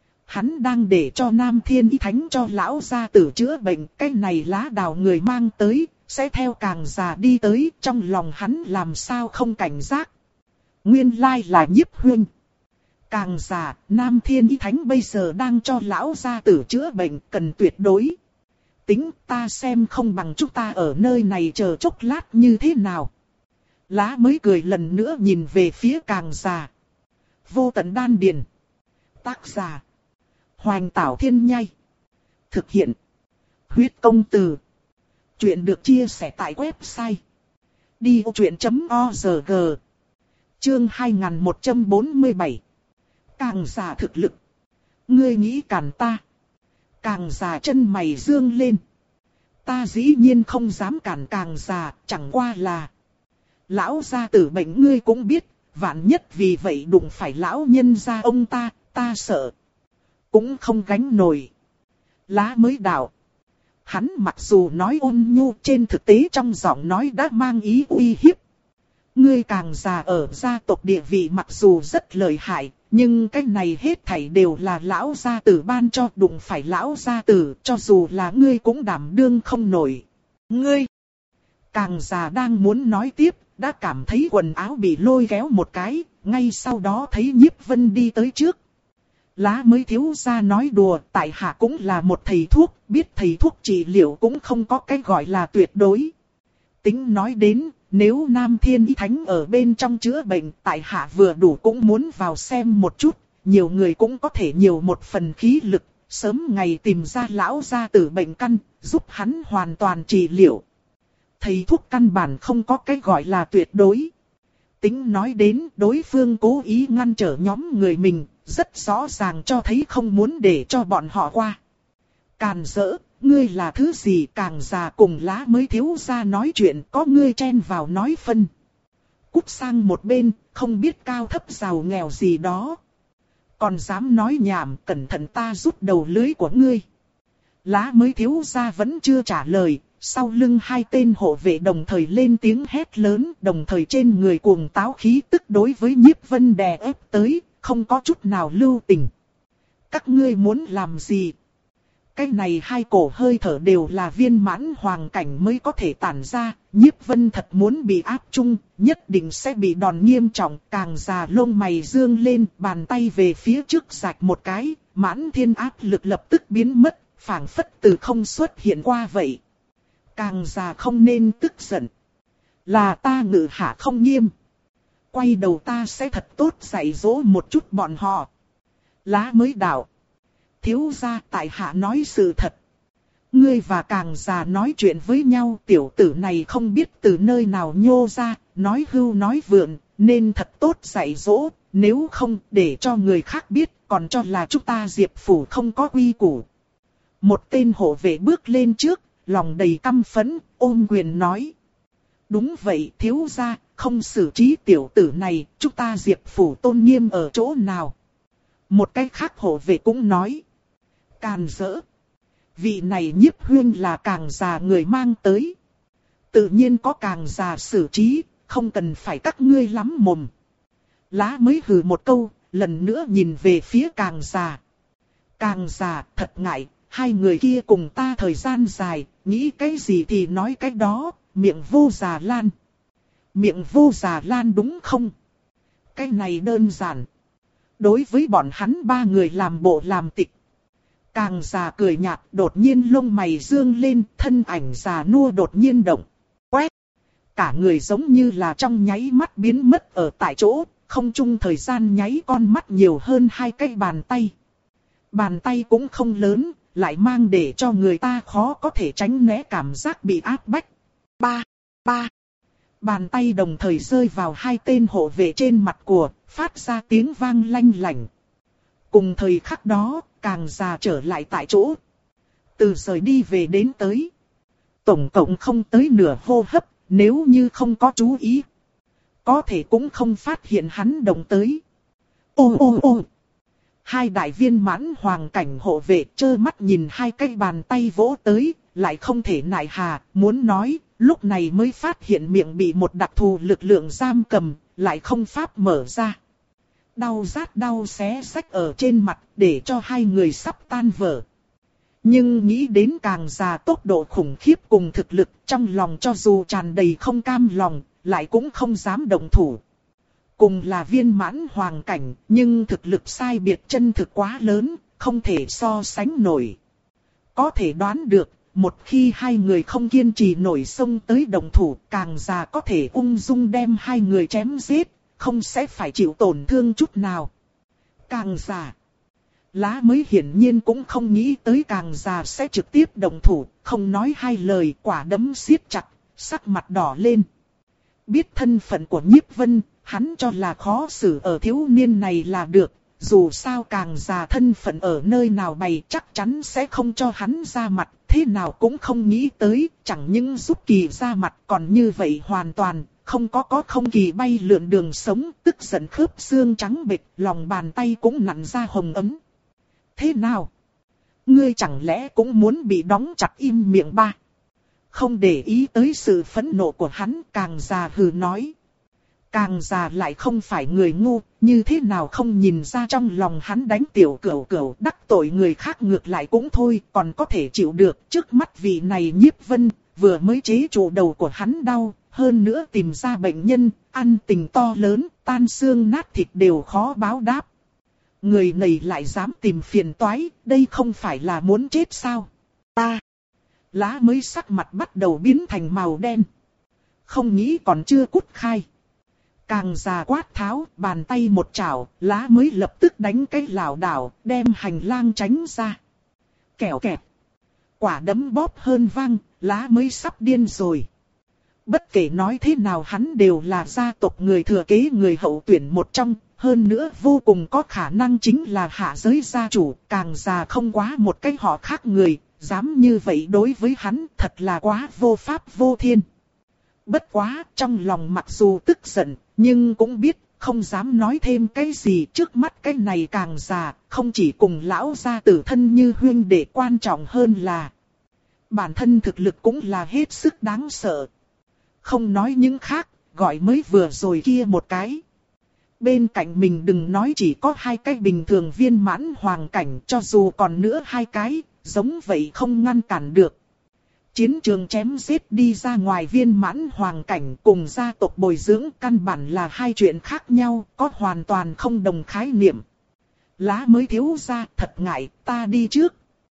Hắn đang để cho nam thiên y thánh cho lão gia tử chữa bệnh, cái này lá đào người mang tới, sẽ theo càng già đi tới, trong lòng hắn làm sao không cảnh giác. Nguyên lai là Nhiếp huynh. Càng già, nam thiên y thánh bây giờ đang cho lão gia tử chữa bệnh, cần tuyệt đối. Tính ta xem không bằng chúng ta ở nơi này chờ chốc lát như thế nào. Lá mới cười lần nữa nhìn về phía càng già. Vô tận đan điền. Tác giả. Hoành Tảo Thiên Nhai. Thực hiện. Huyết công từ. Chuyện được chia sẻ tại website. đi ô chuyện chấm org. Chương hai nghìn một trăm bốn mươi bảy. Càng già thực lực. Ngươi nghĩ cản ta. Càng già chân mày dương lên. Ta dĩ nhiên không dám cản càng già, chẳng qua là. Lão gia tử bệnh ngươi cũng biết, vạn nhất vì vậy đụng phải lão nhân gia ông ta, ta sợ. Cũng không gánh nổi. Lá mới đạo. Hắn mặc dù nói ôn nhu, trên thực tế trong giọng nói đã mang ý uy hiếp. Ngươi càng già ở gia tộc địa vị mặc dù rất lợi hại, nhưng cái này hết thảy đều là lão gia tử ban cho, đụng phải lão gia tử, cho dù là ngươi cũng đảm đương không nổi. Ngươi, càng già đang muốn nói tiếp, đã cảm thấy quần áo bị lôi kéo một cái, ngay sau đó thấy Nhiếp Vân đi tới trước. Lá mới thiếu gia nói đùa, tại hạ cũng là một thầy thuốc, biết thầy thuốc trị liệu cũng không có cái gọi là tuyệt đối. Tính nói đến, nếu Nam Thiên Y Thánh ở bên trong chữa bệnh, tại hạ vừa đủ cũng muốn vào xem một chút, nhiều người cũng có thể nhiều một phần khí lực, sớm ngày tìm ra lão gia tử bệnh căn, giúp hắn hoàn toàn trị liệu. Thầy thuốc căn bản không có cái gọi là tuyệt đối. Tính nói đến, đối phương cố ý ngăn trở nhóm người mình, rất rõ ràng cho thấy không muốn để cho bọn họ qua. Càn rỡ, ngươi là thứ gì? Càng già cùng lá mới thiếu gia nói chuyện, có ngươi chen vào nói phân. Cút sang một bên, không biết cao thấp giàu nghèo gì đó. Còn dám nói nhảm, cẩn thận ta rút đầu lưới của ngươi. Lá mới thiếu gia vẫn chưa trả lời, sau lưng hai tên hộ vệ đồng thời lên tiếng hét lớn, đồng thời trên người cuồng táo khí tức đối với Nhiếp Vân đè ép tới, không có chút nào lưu tình. Các ngươi muốn làm gì? Cái này hai cổ hơi thở đều là viên mãn hoàng cảnh mới có thể tản ra, Nhiếp Vân thật muốn bị áp chung, nhất định sẽ bị đòn nghiêm trọng, càng già lông mày dương lên, bàn tay về phía trước rạch một cái, mãn thiên áp lực lập tức biến mất, phảng phất từ không xuất hiện qua vậy. Càng già không nên tức giận. Là ta ngự hạ không nghiêm. Quay đầu ta sẽ thật tốt dạy dỗ một chút bọn họ. Lá mới đạo. Thiếu gia tại hạ nói sự thật. Ngươi và càng già nói chuyện với nhau, tiểu tử này không biết từ nơi nào nhô ra, nói hưu nói vượn, nên thật tốt dạy dỗ, nếu không để cho người khác biết, còn cho là chúng ta Diệp Phủ không có quy củ. Một tên hộ vệ bước lên trước, lòng đầy căm phẫn, ôm quyền nói. Đúng vậy thiếu gia, không xử trí tiểu tử này, chúng ta Diệp Phủ tôn nghiêm ở chỗ nào. Một cái khác hộ vệ cũng nói. Càn rỡ. Vị này Nhiếp huynh là càng già người mang tới. Tự nhiên có càng già xử trí, không cần phải các ngươi lắm mồm. Lá mới hừ một câu, lần nữa nhìn về phía càng già. Càng già, thật ngại, hai người kia cùng ta thời gian dài, nghĩ cái gì thì nói cái đó, miệng vô già lan. Miệng vô già lan đúng không? Cái này đơn giản. Đối với bọn hắn ba người làm bộ làm tịch. Càng già cười nhạt, đột nhiên lông mày dương lên, thân ảnh già nua đột nhiên động. Quét! Cả người giống như là trong nháy mắt biến mất ở tại chỗ, không chung thời gian nháy con mắt nhiều hơn hai cái bàn tay. Bàn tay cũng không lớn, lại mang để cho người ta khó có thể tránh né cảm giác bị áp bách. Ba! Ba! Bàn tay đồng thời rơi vào hai tên hộ vệ trên mặt của, phát ra tiếng vang lanh lảnh. Cùng thời khắc đó, càng già trở lại tại chỗ. Từ rời đi về đến tới. Tổng cộng không tới nửa hô hấp, nếu như không có chú ý. Có thể cũng không phát hiện hắn động tới. Ô ô ô! Hai đại viên mãn hoàng cảnh hộ vệ trơ mắt nhìn hai cái bàn tay vỗ tới, lại không thể nại hà, muốn nói, lúc này mới phát hiện miệng bị một đặc thù lực lượng giam cầm, lại không pháp mở ra. Đau rát đau xé xách ở trên mặt để cho hai người sắp tan vỡ. Nhưng nghĩ đến càng già tốc độ khủng khiếp cùng thực lực trong lòng cho dù tràn đầy không cam lòng, lại cũng không dám động thủ. Cùng là viên mãn hoàng cảnh, nhưng thực lực sai biệt chân thực quá lớn, không thể so sánh nổi. Có thể đoán được, một khi hai người không kiên trì nổi xông tới đồng thủ, càng già có thể ung dung đem hai người chém giết, không sẽ phải chịu tổn thương chút nào. Càng già, Lá mới hiển nhiên cũng không nghĩ tới càng già sẽ trực tiếp đồng thủ, không nói hai lời, quả đấm siết chặt, sắc mặt đỏ lên. Biết thân phận của Nhiếp Vân, hắn cho là khó xử ở thiếu niên này là được, dù sao càng già thân phận ở nơi nào bày chắc chắn sẽ không cho hắn ra mặt, thế nào cũng không nghĩ tới, chẳng những giúp kỳ ra mặt còn như vậy hoàn toàn, không có có không kỳ bay lượn đường sống, tức giận khớp xương trắng bệch, lòng bàn tay cũng nặn ra hồng ấm. Thế nào? Ngươi chẳng lẽ cũng muốn bị đóng chặt im miệng ba? Không để ý tới sự phẫn nộ của hắn, càng già hừ nói. Càng già lại không phải người ngu, như thế nào không nhìn ra trong lòng hắn đánh tiểu cửu cửu đắc tội người khác ngược lại cũng thôi, còn có thể chịu được. Trước mắt vị này Nhiếp Vân, vừa mới chế trụ đầu của hắn đau, hơn nữa tìm ra bệnh nhân, ăn tình to lớn, tan xương nát thịt đều khó báo đáp. Người này lại dám tìm phiền toái, đây không phải là muốn chết sao? Ta! Lá mới sắc mặt bắt đầu biến thành màu đen. Không nghĩ còn chưa cút khai. Càng già quát tháo, bàn tay một chảo, lá mới lập tức đánh cái lảo đảo, đem hành lang tránh ra. Kẻo kẹt. Quả đấm bóp hơn vang, lá mới sắp điên rồi. Bất kể nói thế nào hắn đều là gia tộc người thừa kế người hậu tuyển một trong, hơn nữa vô cùng có khả năng chính là hạ giới gia chủ, càng già không quá một cái họ khác người, dám như vậy đối với hắn thật là quá vô pháp vô thiên. Bất quá, trong lòng mặc dù tức giận, nhưng cũng biết, không dám nói thêm cái gì. Trước mắt cái này càng già, không chỉ cùng lão gia tử thân như huynh đệ, quan trọng hơn là bản thân thực lực cũng là hết sức đáng sợ. Không nói những khác, gọi mới vừa rồi kia một cái. Bên cạnh mình đừng nói chỉ có hai cái bình thường viên mãn hoàng cảnh, cho dù còn nữa hai cái, giống vậy không ngăn cản được. Chiến trường chém giết đi ra ngoài viên mãn hoàng cảnh cùng gia tộc bồi dưỡng căn bản là hai chuyện khác nhau, có hoàn toàn không đồng khái niệm. Lá mới thiếu ra, thật ngại, ta đi trước.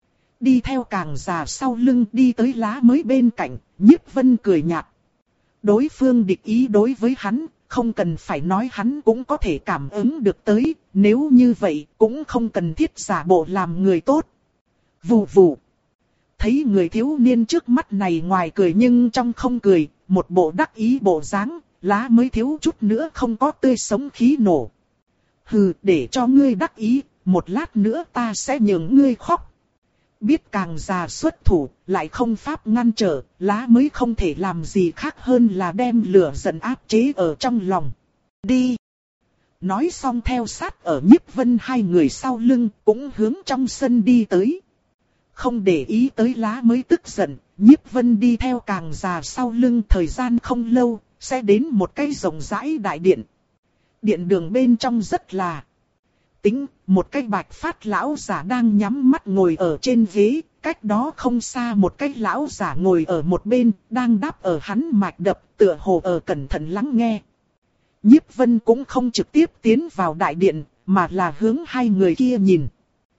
Đi theo càng già sau lưng đi tới lá mới bên cạnh, Nhiếp Vân cười nhạt. Đối phương địch ý đối với hắn, không cần phải nói hắn cũng có thể cảm ứng được tới, nếu như vậy cũng không cần thiết giả bộ làm người tốt. Vù vù. Thấy người thiếu niên trước mắt này ngoài cười nhưng trong không cười, một bộ đắc ý bộ dáng, lá mới thiếu chút nữa không có tươi sống khí nổ. Hừ, để cho ngươi đắc ý, một lát nữa ta sẽ nhường ngươi khóc. Biết càng già xuất thủ, lại không pháp ngăn trở, lá mới không thể làm gì khác hơn là đem lửa giận áp chế ở trong lòng. Đi! Nói xong theo sát ở Nhiếp Vân hai người sau lưng, cũng hướng trong sân đi tới. Không để ý tới lá mới tức giận, Nhiếp Vân đi theo càng già sau lưng, thời gian không lâu, sẽ đến một cái rộng rãi đại điện. Điện đường bên trong rất là tính, một cái bạch phát lão giả đang nhắm mắt ngồi ở trên ghế, cách đó không xa một cái lão giả ngồi ở một bên, đang đáp ở hắn mạch đập, tựa hồ ở cẩn thận lắng nghe. Nhiếp Vân cũng không trực tiếp tiến vào đại điện, mà là hướng hai người kia nhìn.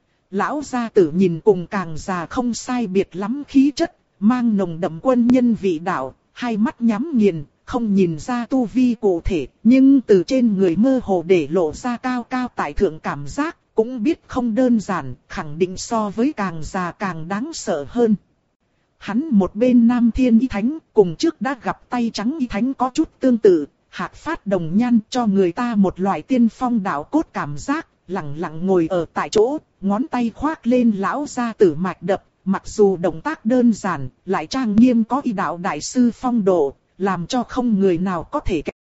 Lão gia tử nhìn cùng càng già không sai biệt lắm khí chất, mang nồng đậm quân nhân vị đạo, hai mắt nhắm nghiền, không nhìn ra tu vi cụ thể, nhưng từ trên người mơ hồ để lộ ra cao cao tại thượng cảm giác, cũng biết không đơn giản, khẳng định so với càng già càng đáng sợ hơn. Hắn một bên Nam Thiên Y Thánh, cùng trước đã gặp tay trắng Y Thánh có chút tương tự, hạc phát đồng nhan cho người ta một loại tiên phong đạo cốt cảm giác, lặng lặng ngồi ở tại chỗ, ngón tay khoác lên lão gia tử mạch đập, mặc dù động tác đơn giản, lại trang nghiêm có y đạo đại sư phong độ, làm cho không người nào có thể